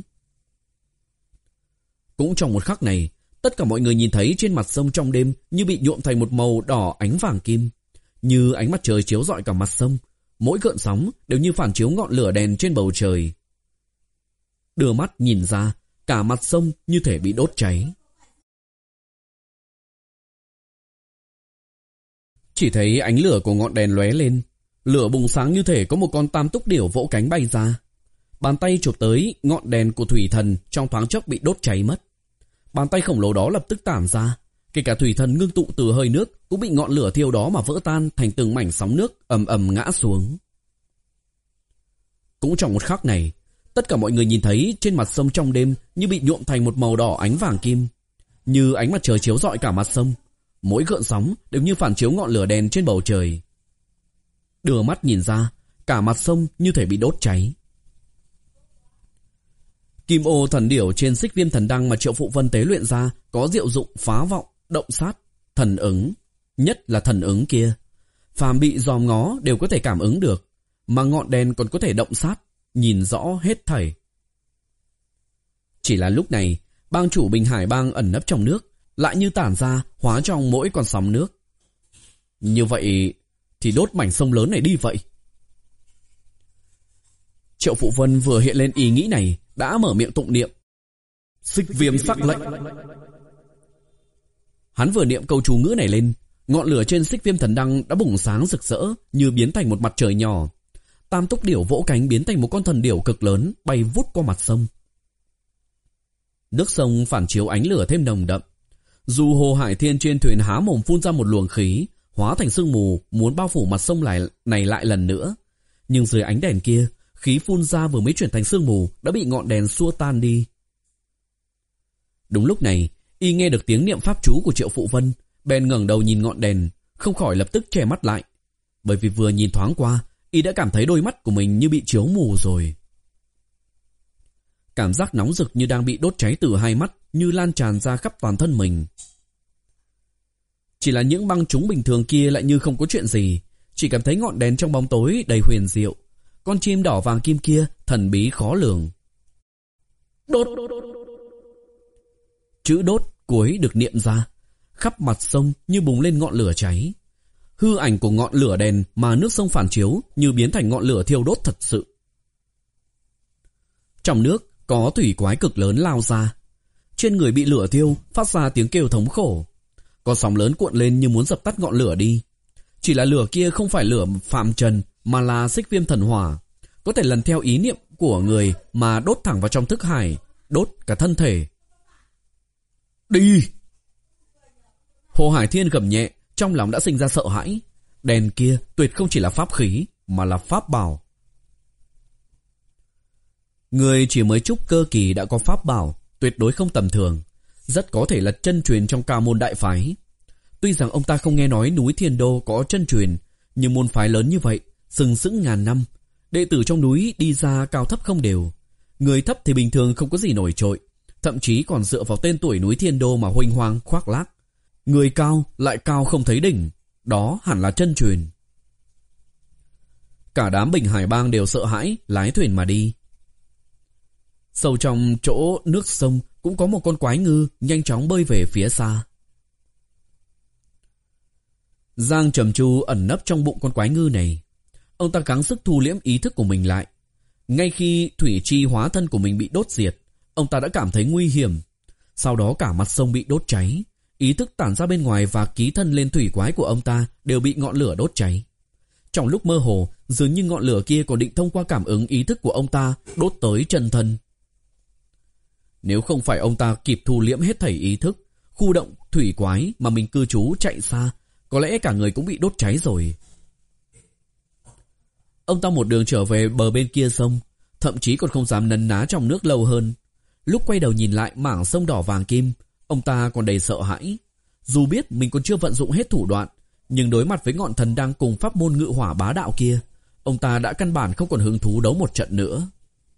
Cũng trong một khắc này, tất cả mọi người nhìn thấy trên mặt sông trong đêm như bị nhuộm thành một màu đỏ ánh vàng kim, như ánh mặt trời chiếu rọi cả mặt sông. Mỗi gợn sóng đều như phản chiếu ngọn lửa đèn trên bầu trời. Đưa mắt nhìn ra, cả mặt sông như thể bị đốt cháy. Chỉ thấy ánh lửa của ngọn đèn lóe lên, lửa bùng sáng như thể có một con tam túc điểu vỗ cánh bay ra. Bàn tay chụp tới ngọn đèn của thủy thần trong thoáng chốc bị đốt cháy mất. Bàn tay khổng lồ đó lập tức tản ra, kể cả thủy thần ngưng tụ từ hơi nước cũng bị ngọn lửa thiêu đó mà vỡ tan thành từng mảnh sóng nước ầm ầm ngã xuống. Cũng trong một khắc này, tất cả mọi người nhìn thấy trên mặt sông trong đêm như bị nhuộm thành một màu đỏ ánh vàng kim, như ánh mặt trời chiếu rọi cả mặt sông. Mỗi gợn sóng đều như phản chiếu ngọn lửa đèn trên bầu trời. Đưa mắt nhìn ra, cả mặt sông như thể bị đốt cháy. Kim ô thần điểu trên Xích Viêm Thần Đăng mà Triệu Phụ Vân tế luyện ra có diệu dụng phá vọng, động sát, thần ứng. Nhất là thần ứng kia, phàm bị dòm ngó đều có thể cảm ứng được, mà ngọn đèn còn có thể động sát, nhìn rõ hết thảy. Chỉ là lúc này, bang chủ Bình Hải Bang ẩn nấp trong nước lại như tản ra, hóa trong mỗi con sóng nước. Như vậy thì đốt mảnh sông lớn này đi vậy. Triệu Phụ Vân vừa hiện lên ý nghĩ này, đã mở miệng tụng niệm Xích Viêm sắc lệnh. Hắn vừa niệm câu chú ngữ này lên, ngọn lửa trên Xích Viêm Thần Đăng đã bùng sáng rực rỡ, như biến thành một mặt trời nhỏ. Tam túc điểu vỗ cánh biến thành một con thần điểu cực lớn, bay vút qua mặt sông. Nước sông phản chiếu ánh lửa thêm nồng đậm. Dù Hồ Hải Thiên trên thuyền há mồm phun ra một luồng khí, hóa thành sương mù, muốn bao phủ mặt sông lại này lại lần nữa. Nhưng dưới ánh đèn kia, khí phun ra vừa mới chuyển thành sương mù đã bị ngọn đèn xua tan đi. Đúng lúc này, y nghe được tiếng niệm pháp chú của Triệu Phụ Vân, bèn ngẩng đầu nhìn ngọn đèn, không khỏi lập tức che mắt lại. Bởi vì vừa nhìn thoáng qua, y đã cảm thấy đôi mắt của mình như bị chiếu mù rồi. Cảm giác nóng rực như đang bị đốt cháy từ hai mắt, như lan tràn ra khắp toàn thân mình. Chỉ là những băng chúng bình thường kia lại như không có chuyện gì, chỉ cảm thấy ngọn đèn trong bóng tối đầy huyền diệu. Con chim đỏ vàng kim kia thần bí khó lường. Đốt. Chữ đốt cuối được niệm ra, khắp mặt sông như bùng lên ngọn lửa cháy. Hư ảnh của ngọn lửa đèn mà nước sông phản chiếu như biến thành ngọn lửa thiêu đốt thật sự. Trong nước có thủy quái cực lớn lao ra. Trên người bị lửa thiêu phát ra tiếng kêu thống khổ. Có sóng lớn cuộn lên như muốn dập tắt ngọn lửa đi. Chỉ là lửa kia không phải lửa phạm trần mà là Xích Viêm thần hỏa, có thể lần theo ý niệm của người mà đốt thẳng vào trong thức hải, đốt cả thân thể. Đi! Hồ Hải Thiên gầm nhẹ, trong lòng đã sinh ra sợ hãi. Đèn kia tuyệt không chỉ là pháp khí, mà là pháp bảo. Người chỉ mới trúc cơ kỳ đã có pháp bảo, tuyệt đối không tầm thường, rất có thể là chân truyền trong Cao Môn đại phái. Tuy rằng ông ta không nghe nói núi Thiên Đô có chân truyền, nhưng môn phái lớn như vậy, sừng sững ngàn năm, đệ tử trong núi đi ra cao thấp không đều. Người thấp thì bình thường không có gì nổi trội, thậm chí còn dựa vào tên tuổi núi Thiên Đô mà huênh hoang khoác lác. Người cao lại cao không thấy đỉnh, đó hẳn là chân truyền. Cả đám Bình Hải Bang đều sợ hãi, lái thuyền mà đi. Sâu trong chỗ nước sông cũng có một con quái ngư nhanh chóng bơi về phía xa. Giang Trầm Chu ẩn nấp trong bụng con quái ngư này. Ông ta gắng sức thu liễm ý thức của mình lại. Ngay khi thủy chi hóa thân của mình bị đốt diệt, ông ta đã cảm thấy nguy hiểm. Sau đó cả mặt sông bị đốt cháy, ý thức tản ra bên ngoài và ký thân lên thủy quái của ông ta đều bị ngọn lửa đốt cháy. Trong lúc mơ hồ, dường như ngọn lửa kia còn định thông qua cảm ứng ý thức của ông ta đốt tới chân thân. Nếu không phải ông ta kịp thu liễm hết thảy ý thức, khu động thủy quái mà mình cư trú chạy xa, có lẽ cả người cũng bị đốt cháy rồi. Ông ta một đường trở về bờ bên kia sông, thậm chí còn không dám nấn ná trong nước lâu hơn. Lúc quay đầu nhìn lại mảng sông đỏ vàng kim, ông ta còn đầy sợ hãi. Dù biết mình còn chưa vận dụng hết thủ đoạn, nhưng đối mặt với ngọn thần đang cùng pháp môn ngự hỏa bá đạo kia, ông ta đã căn bản không còn hứng thú đấu một trận nữa.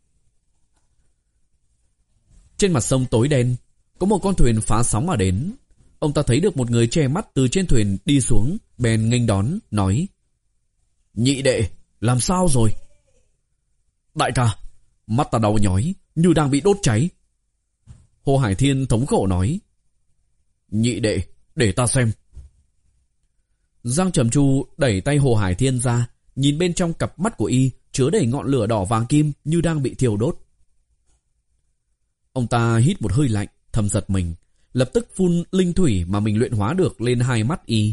Trên mặt sông tối đen, có một con thuyền phá sóng mà đến. Ông ta thấy được một người che mắt từ trên thuyền đi xuống, bèn nghênh đón, nói: "Nhị đệ, làm sao rồi?" "Đại ca, mắt ta đau nhói, như đang bị đốt cháy." Hồ Hải Thiên thống khổ nói: "Nhị đệ, để ta xem." Giang Trầm Chu đẩy tay Hồ Hải Thiên ra, nhìn bên trong cặp mắt của y chứa đầy ngọn lửa đỏ vàng kim như đang bị thiêu đốt. Ông ta hít một hơi lạnh, thầm giật mình, lập tức phun linh thủy mà mình luyện hóa được lên hai mắt y.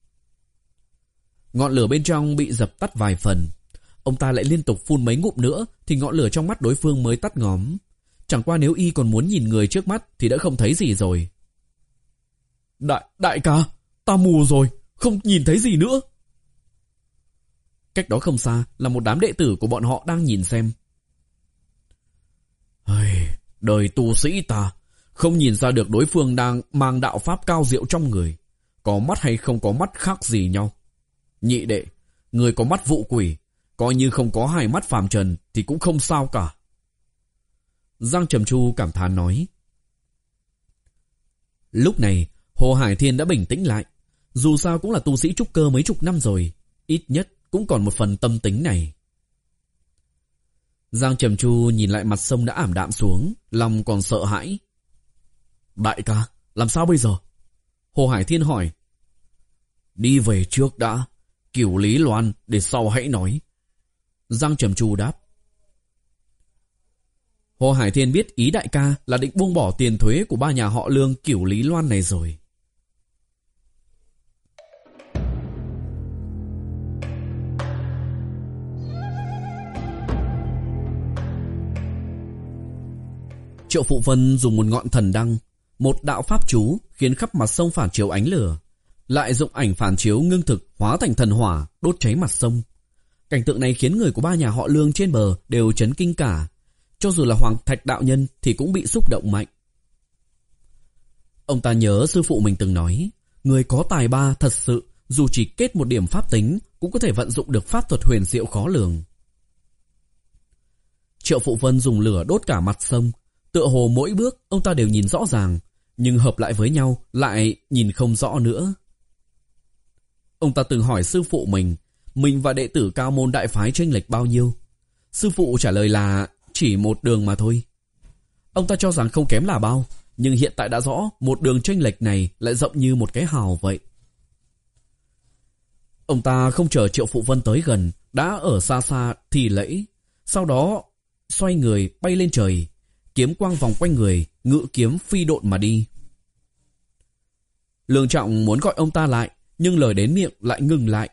Ngọn lửa bên trong bị dập tắt vài phần. Ông ta lại liên tục phun mấy ngụm nữa thì ngọn lửa trong mắt đối phương mới tắt ngóm. Chẳng qua nếu y còn muốn nhìn người trước mắt thì đã không thấy gì rồi. Đại, đại ca, ta mù rồi, không nhìn thấy gì nữa." Cách đó không xa là một đám đệ tử của bọn họ đang nhìn xem. Đời tu sĩ ta không nhìn ra được đối phương đang mang đạo pháp cao diệu trong người, có mắt hay không có mắt khác gì nhau. Nhị đệ, người có mắt vụ quỷ, coi như không có hai mắt phàm trần thì cũng không sao cả. Giang Trầm Chu cảm thán nói. Lúc này Hồ Hải Thiên đã bình tĩnh lại. Dù sao cũng là tu sĩ trúc cơ mấy chục năm rồi, ít nhất cũng còn một phần tâm tính này. Giang Trầm Chu nhìn lại mặt sông đã ảm đạm xuống, lòng còn sợ hãi. Đại ca, làm sao bây giờ? Hồ Hải Thiên hỏi. Đi về trước đã, Cửu Lý Loan để sau hãy nói. Giang Trầm Chu đáp. Hồ Hải Thiên biết ý đại ca là định buông bỏ tiền thuế của ba nhà họ Lương Cửu Lý Loan này rồi. Triệu Phụ Vân dùng một ngọn thần đăng, một đạo pháp chú khiến khắp mặt sông phản chiếu ánh lửa, lại dụng ảnh phản chiếu ngưng thực hóa thành thần hỏa đốt cháy mặt sông. Cảnh tượng này khiến người của ba nhà họ Lương trên bờ đều chấn kinh cả, cho dù là Hoàng Thạch đạo nhân thì cũng bị xúc động mạnh. Ông ta nhớ sư phụ mình từng nói, người có tài ba thật sự dù chỉ kết một điểm pháp tính cũng có thể vận dụng được pháp thuật huyền diệu khó lường. Triệu Phụ Vân dùng lửa đốt cả mặt sông, tựa hồ mỗi bước ông ta đều nhìn rõ ràng, nhưng hợp lại với nhau lại nhìn không rõ nữa. Ông ta từng hỏi sư phụ mình, mình và đệ tử cao môn đại phái chênh lệch bao nhiêu. Sư phụ trả lời là chỉ một đường mà thôi. Ông ta cho rằng không kém là bao, nhưng hiện tại đã rõ một đường chênh lệch này lại rộng như một cái hào vậy. Ông ta không chờ Triệu Phụ Vân tới gần, đã ở xa xa thì lẫy, sau đó xoay người bay lên trời, kiếm quang vòng quanh người, ngự kiếm phi độn mà đi. Lương Trọng muốn gọi ông ta lại, nhưng lời đến miệng lại ngừng lại.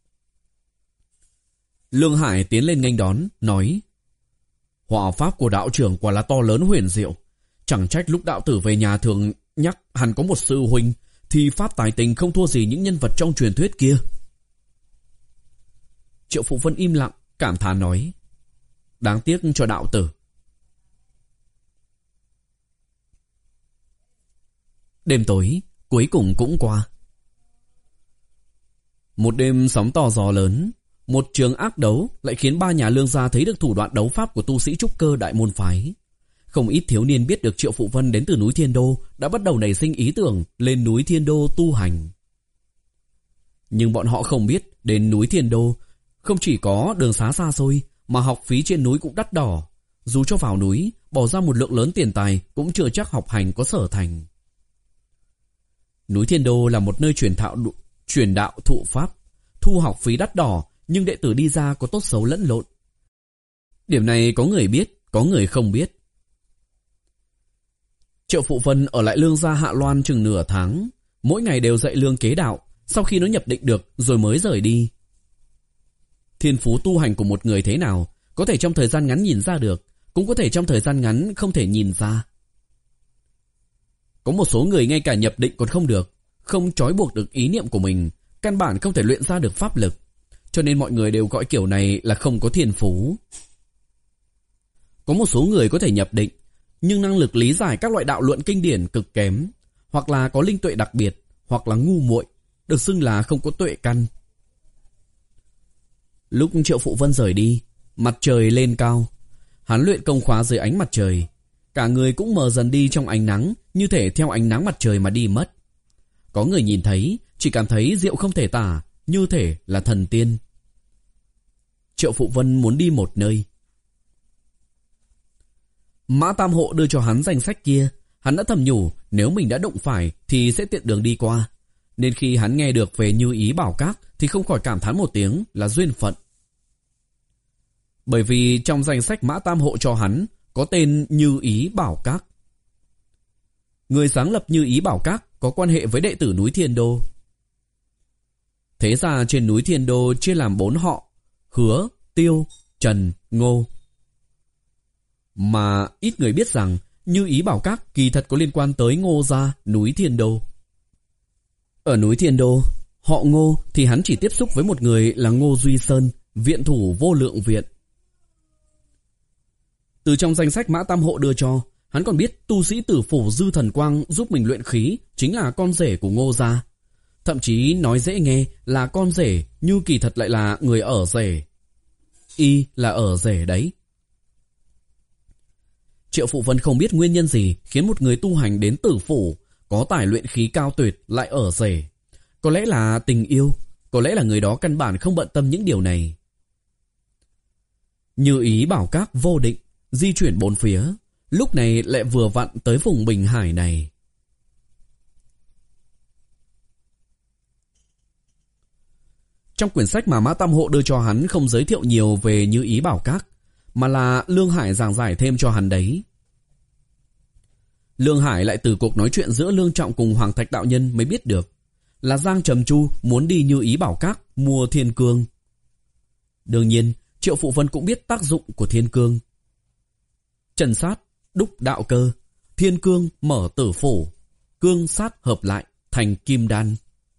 Lương Hải tiến lên nghênh đón, nói: Hỏa pháp của đạo trưởng quả là to lớn huyền diệu, chẳng trách lúc đạo tử về nhà thường nhắc hẳn có một sư huynh, thì pháp tài tình không thua gì những nhân vật trong truyền thuyết kia. Triệu Phụ Vân im lặng, cảm thán nói: Đáng tiếc cho đạo tử. Đêm tối cuối cùng cũng qua. Một đêm sóng to gió lớn, một trường ác đấu lại khiến ba nhà Lương gia thấy được thủ đoạn đấu pháp của tu sĩ trúc cơ đại môn phái. Không ít thiếu niên biết được Triệu Phụ Vân đến từ núi Thiên Đô đã bắt đầu nảy sinh ý tưởng lên núi Thiên Đô tu hành. Nhưng bọn họ không biết đến núi Thiên Đô không chỉ có đường xá xa xôi mà học phí trên núi cũng đắt đỏ. Dù cho vào núi bỏ ra một lượng lớn tiền tài cũng chưa chắc học hành có sở thành. Núi Thiên Đô là một nơi truyền thạo truyền đạo thụ pháp, thu học phí đắt đỏ, nhưng đệ tử đi ra có tốt xấu lẫn lộn. Điểm này có người biết, có người không biết. Triệu Phụ Vân ở lại Lương gia Hạ Loan chừng nửa tháng, mỗi ngày đều dạy Lương kế đạo, sau khi nó nhập định được rồi mới rời đi. Thiên phú tu hành của một người thế nào, có thể trong thời gian ngắn nhìn ra được, cũng có thể trong thời gian ngắn không thể nhìn ra. Có một số người ngay cả nhập định còn không được, không trói buộc được ý niệm của mình, căn bản không thể luyện ra được pháp lực, cho nên mọi người đều gọi kiểu này là không có thiên phú. Có một số người có thể nhập định, nhưng năng lực lý giải các loại đạo luận kinh điển cực kém, hoặc là có linh tuệ đặc biệt, hoặc là ngu muội, được xưng là không có tuệ căn. Lúc Triệu Phụ Vân rời đi, mặt trời lên cao. Hắn luyện công khóa dưới ánh mặt trời, cả người cũng mờ dần đi trong ánh nắng, như thể theo ánh nắng mặt trời mà đi mất. Có người nhìn thấy, chỉ cảm thấy diệu không thể tả, như thể là thần tiên. Triệu Phụ Vân muốn đi một nơi. Mã Tam Hộ đưa cho hắn danh sách kia, hắn đã thầm nhủ nếu mình đã đụng phải thì sẽ tiện đường đi qua. Nên khi hắn nghe được về Như Ý Bảo Các thì không khỏi cảm thán một tiếng là duyên phận. Bởi vì trong danh sách Mã Tam Hộ cho hắn có tên Như Ý Bảo Các. Người sáng lập Như Ý Bảo Các có quan hệ với đệ tử núi Thiên Đô. Thế ra trên núi Thiên Đô chia làm bốn họ: Hứa, Tiêu, Trần, Ngô. Mà ít người biết rằng Như Ý Bảo Các kỳ thật có liên quan tới Ngô gia núi Thiên Đô. Ở núi Thiên Đô, họ Ngô thì hắn chỉ tiếp xúc với một người là Ngô Duy Sơn, viện thủ Vô Lượng Viện. Từ trong danh sách Mã Tam Hộ đưa cho, hắn còn biết tu sĩ Tử Phủ Dư Thần Quang giúp mình luyện khí chính là con rể của Ngô gia. Thậm chí nói dễ nghe là con rể, nhưng kỳ thật lại là người ở rể. Y là ở rể đấy. Triệu Phụ Vân không biết nguyên nhân gì khiến một người tu hành đến Tử Phủ, có tài luyện khí cao tuyệt lại ở rể. Có lẽ là tình yêu, có lẽ là người đó căn bản không bận tâm những điều này. Như Ý Bảo Các vô định, di chuyển bốn phía, lúc này lại vừa vặn tới vùng Bình Hải này. Trong quyển sách mà Mã Tam Hộ đưa cho hắn không giới thiệu nhiều về Như Ý Bảo Các, mà là Lương Hải giảng giải thêm cho hắn đấy. Lương Hải lại từ cuộc nói chuyện giữa Lương Trọng cùng Hoàng Thạch đạo nhân mới biết được là Giang Trầm Chu muốn đi Như Ý Bảo Các mua thiên cương. Đương nhiên, Triệu Phụ Vân cũng biết tác dụng của thiên cương. Trần sát, đúc đạo cơ, thiên cương mở tử phủ, cương sát hợp lại thành kim đan.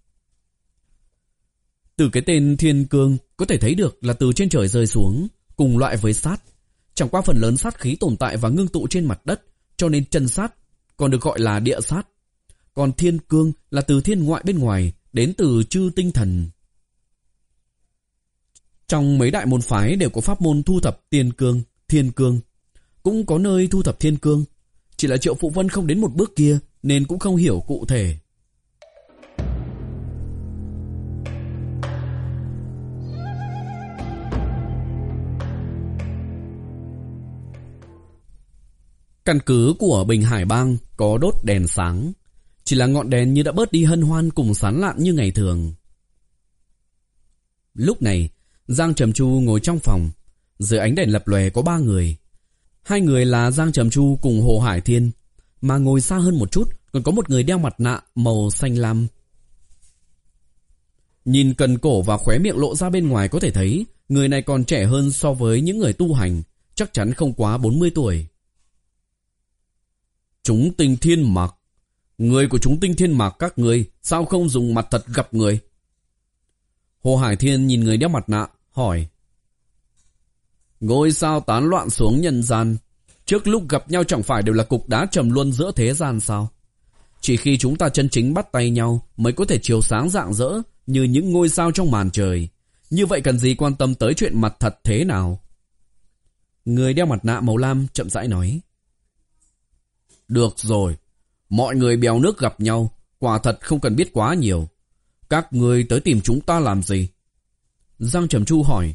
Từ cái tên thiên cương có thể thấy được là từ trên trời rơi xuống, cùng loại với sát. Chẳng qua phần lớn sát khí tồn tại và ngưng tụ trên mặt đất, cho nên chân sát còn được gọi là địa sát. Còn thiên cương là từ thiên ngoại bên ngoài, đến từ chư tinh thần. Trong mấy đại môn phái đều có pháp môn thu thập tiên cương, thiên cương. Cũng có nơi thu thập thiên cương. Chỉ là Triệu Phụ Vân không đến một bước kia nên cũng không hiểu cụ thể. Căn cứ của Bình Hải Bang có đốt đèn sáng, chỉ là ngọn đèn như đã bớt đi hân hoan cùng sán lạn như ngày thường. Lúc này, Giang Trầm Chu ngồi trong phòng, dưới ánh đèn lập lòe có ba người. Hai người là Giang Trầm Chu cùng Hồ Hải Thiên, mà ngồi xa hơn một chút còn có một người đeo mặt nạ màu xanh lam. Nhìn cần cổ và khóe miệng lộ ra bên ngoài có thể thấy người này còn trẻ hơn so với những người tu hành, chắc chắn không quá bốn mươi tuổi. Chúng tinh thiên mạc, người của chúng tinh thiên mạc các người sao không dùng mặt thật gặp người? Hồ Hải Thiên nhìn người đeo mặt nạ, hỏi. Ngôi sao tán loạn xuống nhân gian, trước lúc gặp nhau chẳng phải đều là cục đá trầm luân giữa thế gian sao? Chỉ khi chúng ta chân chính bắt tay nhau mới có thể chiếu sáng rạng rỡ như những ngôi sao trong màn trời. Như vậy cần gì quan tâm tới chuyện mặt thật thế nào? Người đeo mặt nạ màu lam chậm rãi nói. Được rồi, mọi người bèo nước gặp nhau, quả thật không cần biết quá nhiều. Các người tới tìm chúng ta làm gì? Giang Trầm Chu hỏi.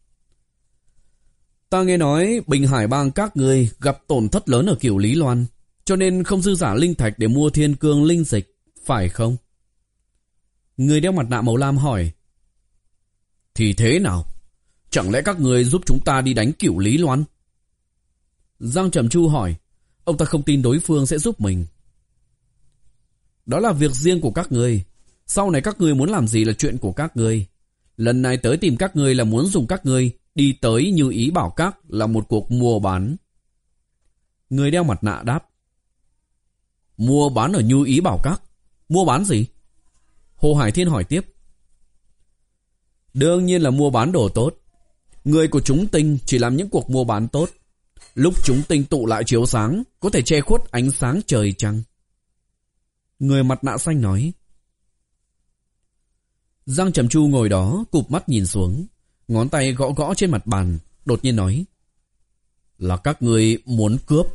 Ta nghe nói Bình Hải Bang các người gặp tổn thất lớn ở Cửu Lý Loan, cho nên không dư giả linh thạch để mua thiên cương linh dịch, phải không? Người đeo mặt nạ màu lam hỏi. Thì thế nào? Chẳng lẽ các người giúp chúng ta đi đánh Cửu Lý Loan? Giang Trầm Chu hỏi. Ông ta không tin đối phương sẽ giúp mình. Đó là việc riêng của các ngươi. Sau này các ngươi muốn làm gì là chuyện của các ngươi. Lần này tới tìm các ngươi là muốn dùng các ngươi đi tới Như Ý Bảo Các là một cuộc mua bán. Người đeo mặt nạ đáp. Mua bán ở Như Ý Bảo Các? Mua bán gì? Hồ Hải Thiên hỏi tiếp. Đương nhiên là mua bán đồ tốt. Người của chúng tinh chỉ làm những cuộc mua bán tốt. Lúc chúng tinh tụ lại chiếu sáng, có thể che khuất ánh sáng trời trăng. Người mặt nạ xanh nói. Giang Trầm Chu ngồi đó, cụp mắt nhìn xuống, ngón tay gõ gõ trên mặt bàn, đột nhiên nói. Là các người muốn cướp.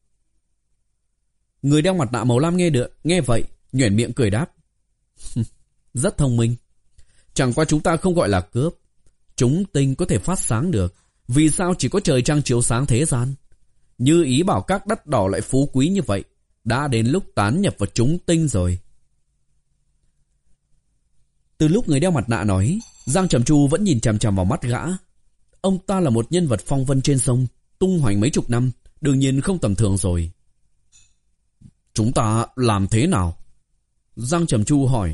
Người đeo mặt nạ màu lam nghe được, nghe vậy, nhoẻn miệng cười đáp. Rất thông minh. Chẳng qua chúng ta không gọi là cướp. Chúng tinh có thể phát sáng được. Vì sao chỉ có trời trăng chiếu sáng thế gian? Như Ý Bảo Các đắt đỏ lại phú quý như vậy, đã đến lúc tán nhập vào chúng tinh rồi. Từ lúc người đeo mặt nạ nói, Giang Trầm Chu vẫn nhìn chằm chằm vào mắt gã. Ông ta là một nhân vật phong vân trên sông, tung hoành mấy chục năm, đương nhiên không tầm thường rồi. Chúng ta làm thế nào? Giang Trầm Chu hỏi.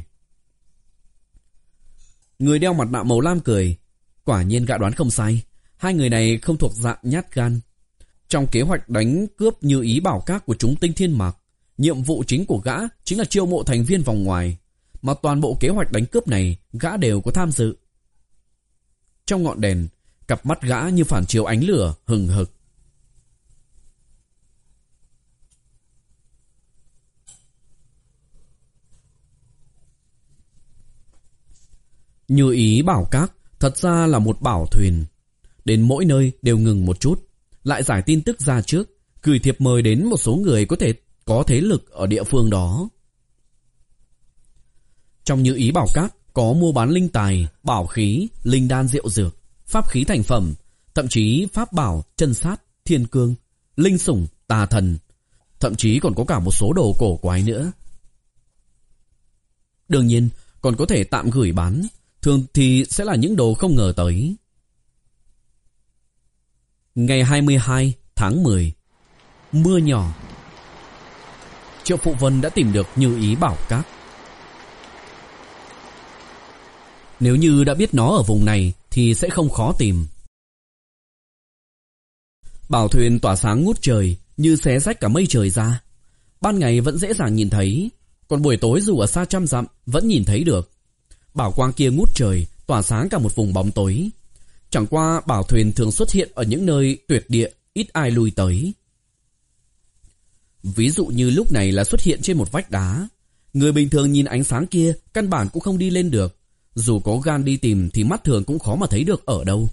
Người đeo mặt nạ màu lam cười. Quả nhiên gã đoán không sai. Hai người này không thuộc dạng nhát gan. Trong kế hoạch đánh cướp Như Ý Bảo Các của chúng tinh Thiên Mạc, nhiệm vụ chính của gã chính là chiêu mộ thành viên vòng ngoài. Mà toàn bộ kế hoạch đánh cướp này gã đều có tham dự. Trong ngọn đèn, cặp mắt gã như phản chiếu ánh lửa hừng hực. Như Ý Bảo Các thật ra là một bảo thuyền. Đến mỗi nơi đều ngừng một chút, lại giải tin tức ra trước, gửi thiệp mời đến một số người có thể có thế lực ở địa phương đó. Trong Như Ý Bảo Các có mua bán linh tài, bảo khí, linh đan rượu dược, pháp khí thành phẩm, thậm chí pháp bảo, chân sát, thiên cương, linh sủng, tà thần, thậm chí còn có cả một số đồ cổ quái nữa. Đương nhiên còn có thể tạm gửi bán, thường thì sẽ là những đồ không ngờ tới. Ngày hai mươi hai tháng mười, mưa nhỏ. Triệu Phụ Vân đã tìm được Như Ý Bảo Các. Nếu như đã biết nó ở vùng này thì sẽ không khó tìm. Bảo thuyền tỏa sáng ngút trời, như xé rách cả mây trời ra. Ban ngày vẫn dễ dàng nhìn thấy, còn buổi tối dù ở xa trăm dặm vẫn nhìn thấy được. Bảo quang kia ngút trời, tỏa sáng cả một vùng bóng tối. Chẳng qua bảo thuyền thường xuất hiện ở những nơi tuyệt địa, ít ai lui tới. Ví dụ như lúc này là xuất hiện trên một vách đá. Người bình thường nhìn ánh sáng kia căn bản cũng không đi lên được. Dù có gan đi tìm thì mắt thường cũng khó mà thấy được ở đâu.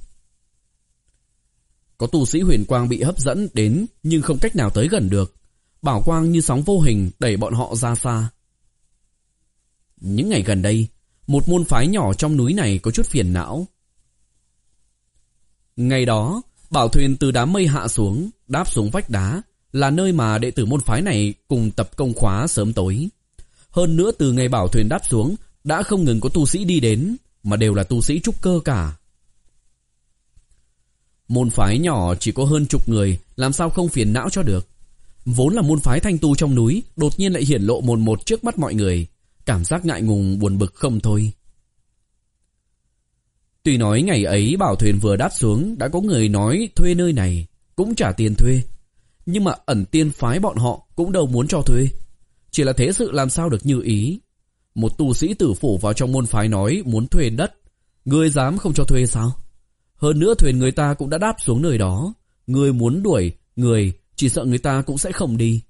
Có tu sĩ huyền quang bị hấp dẫn đến nhưng không cách nào tới gần được. Bảo quang như sóng vô hình đẩy bọn họ ra xa. Những ngày gần đây, một môn phái nhỏ trong núi này có chút phiền não. Ngày đó, bảo thuyền từ đám mây hạ xuống, đáp xuống vách đá, là nơi mà đệ tử môn phái này cùng tập công khóa sớm tối. Hơn nữa từ ngày bảo thuyền đáp xuống, đã không ngừng có tu sĩ đi đến, mà đều là tu sĩ trúc cơ cả. Môn phái nhỏ chỉ có hơn chục người, làm sao không phiền não cho được. Vốn là môn phái thanh tu trong núi, đột nhiên lại hiển lộ mồn một trước mắt mọi người. Cảm giác ngại ngùng buồn bực không thôi. Tuy nói ngày ấy bảo thuyền vừa đáp xuống đã có người nói thuê nơi này, cũng trả tiền thuê. Nhưng mà ẩn tiên phái bọn họ cũng đâu muốn cho thuê. Chỉ là thế sự làm sao được như ý. Một tu sĩ tử phủ vào trong môn phái nói muốn thuê đất, người dám không cho thuê sao? Hơn nữa thuyền người ta cũng đã đáp xuống nơi đó. Người muốn đuổi người, chỉ sợ người ta cũng sẽ không đi.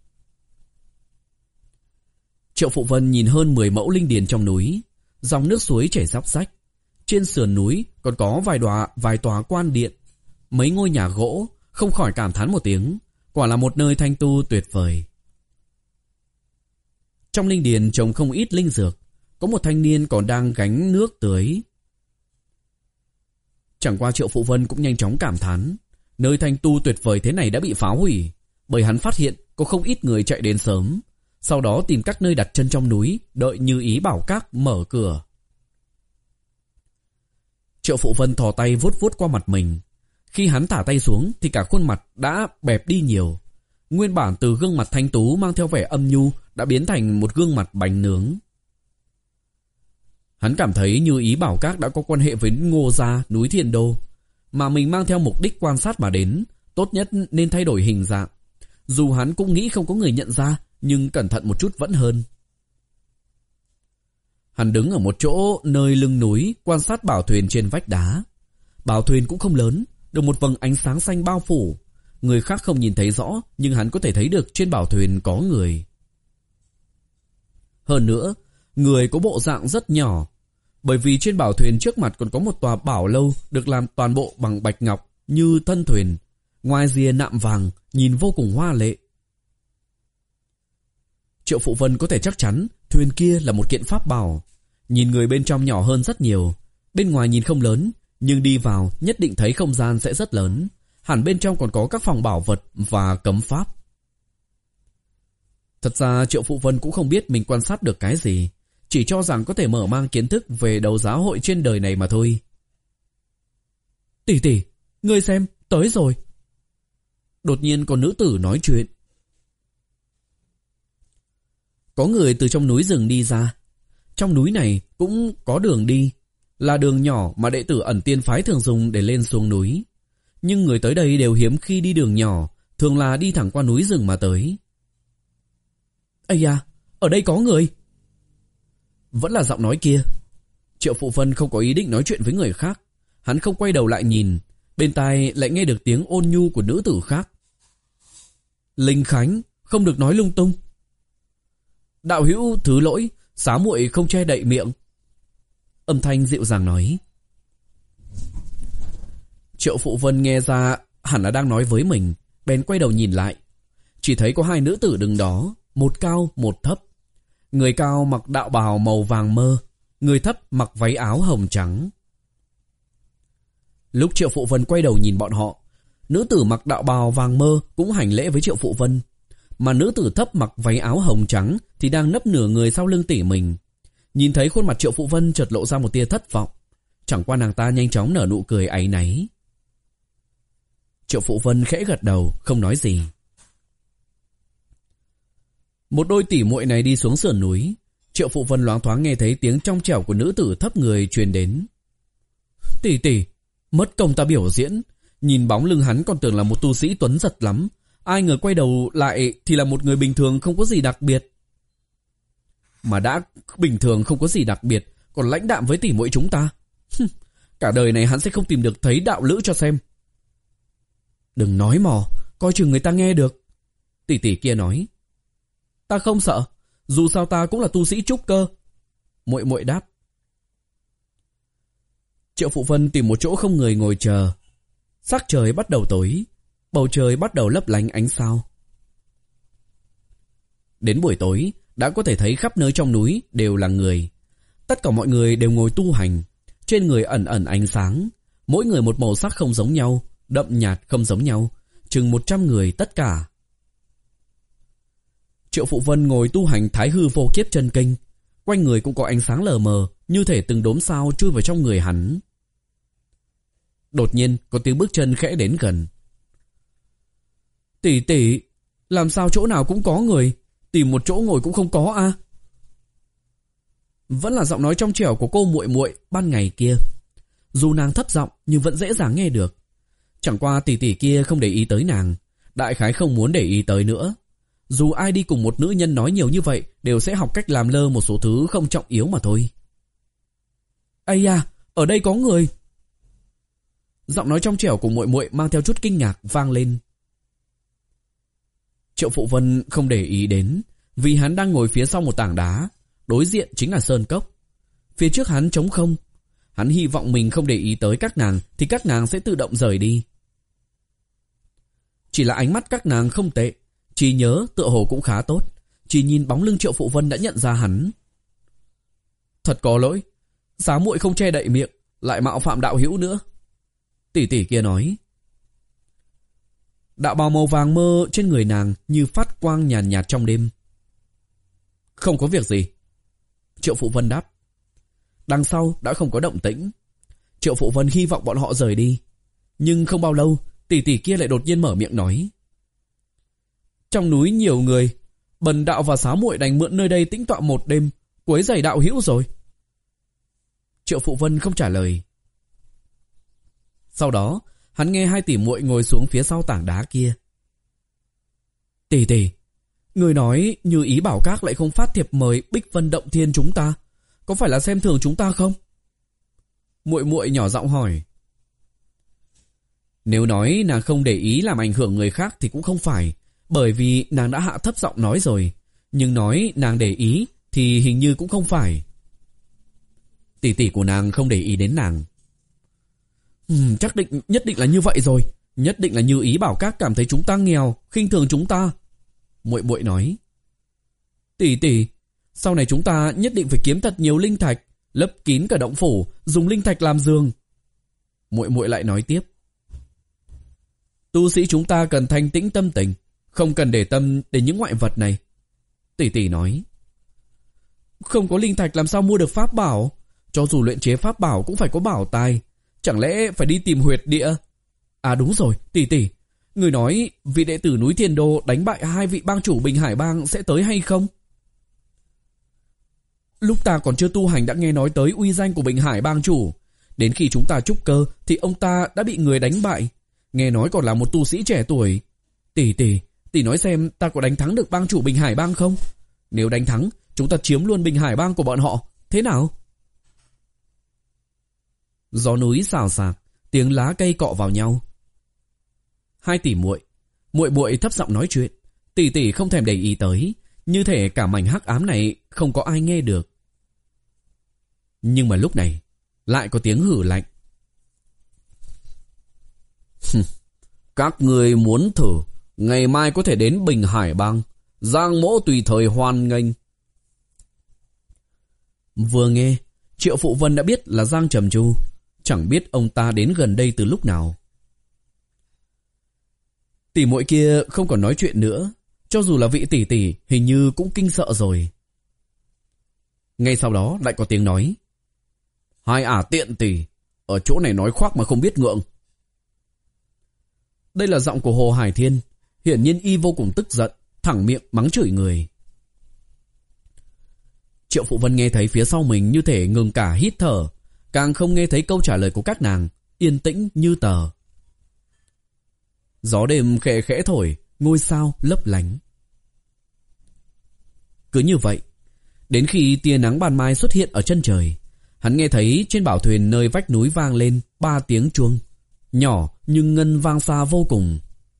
Triệu Phụ Vân nhìn hơn mười mẫu linh điền trong núi. Dòng nước suối chảy róc rách. Trên sườn núi còn có vài tòa, vài tòa quan điện, mấy ngôi nhà gỗ, không khỏi cảm thán một tiếng. Quả là một nơi thanh tu tuyệt vời. Trong linh điền trồng không ít linh dược. Có một thanh niên còn đang gánh nước tưới. Chẳng qua Triệu Phụ Vân cũng nhanh chóng cảm thán. Nơi thanh tu tuyệt vời thế này đã bị phá hủy. Bởi hắn phát hiện có không ít người chạy đến sớm. Sau đó tìm các nơi đặt chân trong núi, đợi Như Ý Bảo Các mở cửa. Triệu Phụ Vân thò tay vuốt vuốt qua mặt mình. Khi hắn thả tay xuống thì cả khuôn mặt đã bẹp đi nhiều. Nguyên bản từ gương mặt thanh tú mang theo vẻ âm nhu đã biến thành một gương mặt bánh nướng. Hắn cảm thấy Như Ý Bảo Các đã có quan hệ với Ngô gia núi Thiên Đô, mà mình mang theo mục đích quan sát mà đến, tốt nhất nên thay đổi hình dạng. Dù hắn cũng nghĩ không có người nhận ra, nhưng cẩn thận một chút vẫn hơn. Hắn đứng ở một chỗ nơi lưng núi quan sát bảo thuyền trên vách đá. Bảo thuyền cũng không lớn, được một vầng ánh sáng xanh bao phủ. Người khác không nhìn thấy rõ, nhưng hắn có thể thấy được trên bảo thuyền có người. Hơn nữa, người có bộ dạng rất nhỏ, bởi vì trên bảo thuyền trước mặt còn có một tòa bảo lâu được làm toàn bộ bằng bạch ngọc như thân thuyền, ngoài rìa nạm vàng, nhìn vô cùng hoa lệ. Triệu Phụ Vân có thể chắc chắn thuyền kia là một kiện pháp bảo. Nhìn người bên trong nhỏ hơn rất nhiều, bên ngoài nhìn không lớn, nhưng đi vào nhất định thấy không gian sẽ rất lớn. Hẳn bên trong còn có các phòng bảo vật và cấm pháp. Thật ra Triệu Phụ Vân cũng không biết mình quan sát được cái gì, chỉ cho rằng có thể mở mang kiến thức về đấu giá hội trên đời này mà thôi. Tỷ tỷ, ngươi xem, tới rồi. Đột nhiên có nữ tử nói chuyện. Có người từ trong núi rừng đi ra. Trong núi này cũng có đường đi, là đường nhỏ mà đệ tử Ẩn Tiên phái thường dùng để lên xuống núi. Nhưng người tới đây đều hiếm khi đi đường nhỏ, thường là đi thẳng qua núi rừng mà tới. Ây da, ở đây có người. Vẫn là giọng nói kia. Triệu Phụ Vân không có ý định nói chuyện với người khác. Hắn không quay đầu lại nhìn, bên tai lại nghe được tiếng ôn nhu của nữ tử khác. Linh Khánh, không được nói lung tung. Đạo hữu thứ lỗi, xá muội không che đậy miệng. Âm thanh dịu dàng nói. Triệu Phụ Vân nghe ra hẳn là đang nói với mình, bèn quay đầu nhìn lại. Chỉ thấy có hai nữ tử đứng đó, một cao một thấp. Người cao mặc đạo bào màu vàng mơ, người thấp mặc váy áo hồng trắng. Lúc Triệu Phụ Vân quay đầu nhìn bọn họ, nữ tử mặc đạo bào vàng mơ cũng hành lễ với Triệu Phụ Vân, mà nữ tử thấp mặc váy áo hồng trắng thì đang nấp nửa người sau lưng tỷ mình. Nhìn thấy khuôn mặt Triệu Phụ Vân chợt lộ ra một tia thất vọng, chẳng qua nàng ta nhanh chóng nở nụ cười áy náy. Triệu Phụ Vân khẽ gật đầu, không nói gì. Một đôi tỷ muội này đi xuống sườn núi. Triệu Phụ Vân loáng thoáng nghe thấy tiếng trong trẻo của nữ tử thấp người truyền đến. Tỷ tỷ, mất công ta biểu diễn. Nhìn bóng lưng hắn còn tưởng là một tu sĩ tuấn giật lắm, ai ngờ quay đầu lại thì là một người bình thường không có gì đặc biệt. Mà đã bình thường không có gì đặc biệt, còn lãnh đạm với tỷ muội chúng ta. Cả đời này hắn sẽ không tìm được thấy đạo lữ cho xem. Đừng nói mò, coi chừng người ta nghe được. Tỷ tỷ kia nói. Ta không sợ, dù sao ta cũng là tu sĩ trúc cơ. Muội muội đáp. Triệu Phụ Vân tìm một chỗ không người ngồi chờ. Sắc trời bắt đầu tối, bầu trời bắt đầu lấp lánh ánh sao. Đến buổi tối, đã có thể thấy khắp nơi trong núi đều là người. Tất cả mọi người đều ngồi tu hành, trên người ẩn ẩn ánh sáng, mỗi người một màu sắc không giống nhau, đậm nhạt không giống nhau, chừng một trăm người tất cả. Triệu Phụ Vân ngồi tu hành Thái Hư Vô Kiếp Chân Kinh, quanh người cũng có ánh sáng lờ mờ, như thể từng đốm sao chui vào trong người hắn. Đột nhiên có tiếng bước chân khẽ đến gần. Tỷ tỷ, làm sao chỗ nào cũng có người, tìm một chỗ ngồi cũng không có a? Vẫn là giọng nói trong trẻo của cô muội muội ban ngày kia. Dù nàng thấp giọng nhưng vẫn dễ dàng nghe được. Chẳng qua tỷ tỷ kia không để ý tới nàng, đại khái không muốn để ý tới nữa. Dù ai đi cùng một nữ nhân nói nhiều như vậy đều sẽ học cách làm lơ một số thứ không trọng yếu mà thôi. Ây da, ở đây có người. Giọng nói trong trẻo của muội muội mang theo chút kinh ngạc vang lên. Triệu Phụ Vân không để ý đến, vì hắn đang ngồi phía sau một tảng đá, đối diện chính là sơn cốc. Phía trước hắn trống không. Hắn hy vọng mình không để ý tới các nàng thì các nàng sẽ tự động rời đi. Chỉ là ánh mắt các nàng không tệ, trí nhớ tựa hồ cũng khá tốt. Chỉ nhìn bóng lưng Triệu Phụ Vân đã nhận ra hắn. Thật có lỗi, xá muội không che đậy miệng, lại mạo phạm đạo hữu nữa. Tỷ tỷ kia nói. Đạo bào màu vàng mơ trên người nàng như phát quang nhàn nhạt, nhạt trong đêm. Không có việc gì. Triệu Phụ Vân đáp. Đằng sau đã không có động tĩnh. Triệu Phụ Vân hy vọng bọn họ rời đi. Nhưng không bao lâu, tỷ tỷ kia lại đột nhiên mở miệng nói. Trong núi nhiều người, bần đạo và Xá muội đành mượn nơi đây tĩnh tọa một đêm, quấy rầy đạo hữu rồi. Triệu Phụ Vân không trả lời. Sau đó, hắn nghe hai tỷ muội ngồi xuống phía sau tảng đá kia. Tỷ tỷ, người nói Như Ý Bảo Các lại không phát thiệp mời Bích Vân Động Thiên chúng ta, có phải là xem thường chúng ta không? Muội muội nhỏ giọng hỏi. Nếu nói nàng không để ý làm ảnh hưởng người khác thì cũng không phải, bởi vì nàng đã hạ thấp giọng nói rồi. Nhưng nói nàng để ý thì hình như cũng không phải. Tỷ tỷ của nàng không để ý đến nàng. Ừ, chắc định nhất định là như vậy rồi. Nhất định là Như Ý Bảo Các cảm thấy chúng ta nghèo, khinh thường chúng ta. Muội muội nói. Tỷ tỷ, sau này chúng ta nhất định phải kiếm thật nhiều linh thạch, lấp kín cả động phủ, dùng linh thạch làm giường. Muội muội lại nói tiếp. Tu sĩ chúng ta cần thanh tĩnh tâm tình, không cần để tâm đến những ngoại vật này. Tỷ tỷ nói. Không có linh thạch làm sao mua được pháp bảo? Cho dù luyện chế pháp bảo cũng phải có bảo tài. Chẳng lẽ phải đi tìm huyệt địa? À đúng rồi, tỷ tỷ, người nói vị đệ tử núi Thiên Đô đánh bại hai vị bang chủ Bình Hải Bang sẽ tới hay không? Lúc ta còn chưa tu hành đã nghe nói tới uy danh của Bình Hải Bang chủ. Đến khi chúng ta trúc cơ thì ông ta đã bị người đánh bại. Nghe nói còn là một tu sĩ trẻ tuổi. Tỷ tỷ, tỷ nói xem ta có đánh thắng được bang chủ Bình Hải Bang không? Nếu đánh thắng, chúng ta chiếm luôn Bình Hải Bang của bọn họ. Thế nào? Gió núi xào xạc, tiếng lá cây cọ vào nhau. Hai tỷ muội, muội muội thấp giọng nói chuyện, tỷ tỷ không thèm để ý tới, như thể cả mảnh hắc ám này không có ai nghe được. Nhưng mà lúc này, lại có tiếng hử lạnh. Các người muốn thử, ngày mai có thể đến Bình Hải Bang, Giang mỗ tùy thời hoan nghênh. Vừa nghe, Triệu Phụ Vân đã biết là Giang Trầm Chu, chẳng biết ông ta đến gần đây từ lúc nào. Tỷ muội kia không còn nói chuyện nữa, cho dù là vị tỷ tỷ hình như cũng kinh sợ rồi. Ngay sau đó lại có tiếng nói. Hai ả tiện tỷ, ở chỗ này nói khoác mà không biết ngượng. Đây là giọng của Hồ Hải Thiên, hiển nhiên y vô cùng tức giận, thẳng miệng mắng chửi người. Triệu Phụ Vân nghe thấy phía sau mình như thể ngừng cả hít thở, càng không nghe thấy câu trả lời của các nàng, yên tĩnh như tờ. Gió đêm khẽ khẽ thổi, ngôi sao lấp lánh. Cứ như vậy, đến khi tia nắng ban mai xuất hiện ở chân trời, hắn nghe thấy trên bảo thuyền nơi vách núi vang lên ba tiếng chuông, nhỏ nhưng ngân vang xa vô cùng.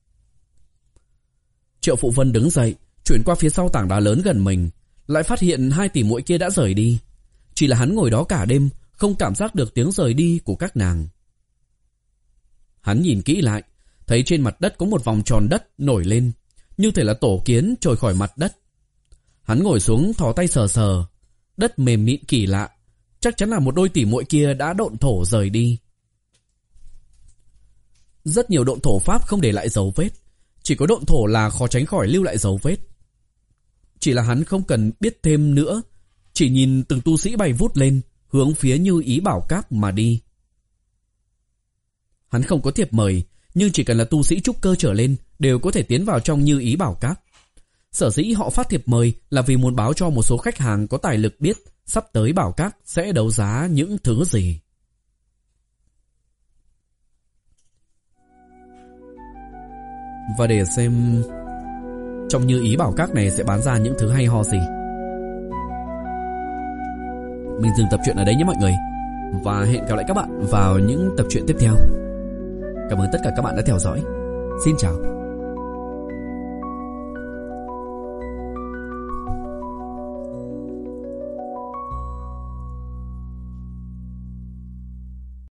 Triệu Phụ Vân đứng dậy, chuyển qua phía sau tảng đá lớn gần mình, lại phát hiện hai tỷ muội kia đã rời đi. Chỉ là hắn ngồi đó cả đêm, không cảm giác được tiếng rời đi của các nàng. Hắn nhìn kỹ lại, thấy trên mặt đất có một vòng tròn đất nổi lên, như thể là tổ kiến trồi khỏi mặt đất. Hắn ngồi xuống thò tay sờ sờ, đất mềm mịn kỳ lạ, chắc chắn là một đôi tỷ muội kia đã độn thổ rời đi. Rất nhiều độn thổ pháp không để lại dấu vết, chỉ có độn thổ là khó tránh khỏi lưu lại dấu vết. Chỉ là hắn không cần biết thêm nữa, chỉ nhìn từng tu sĩ bay vút lên, hướng phía Như Ý Bảo Các mà đi. Hắn không có thiệp mời, nhưng chỉ cần là tu sĩ trúc cơ trở lên đều có thể tiến vào trong Như Ý Bảo Các. Sở dĩ họ phát thiệp mời là vì muốn báo cho một số khách hàng có tài lực biết sắp tới Bảo Các sẽ đấu giá những thứ gì. Và để xem trong Như Ý Bảo Các này sẽ bán ra những thứ hay ho gì, mình dừng tập truyện ở đấy nhé mọi người. Và hẹn gặp lại các bạn vào những tập truyện tiếp theo. Cảm ơn tất cả các bạn đã theo dõi. Xin chào.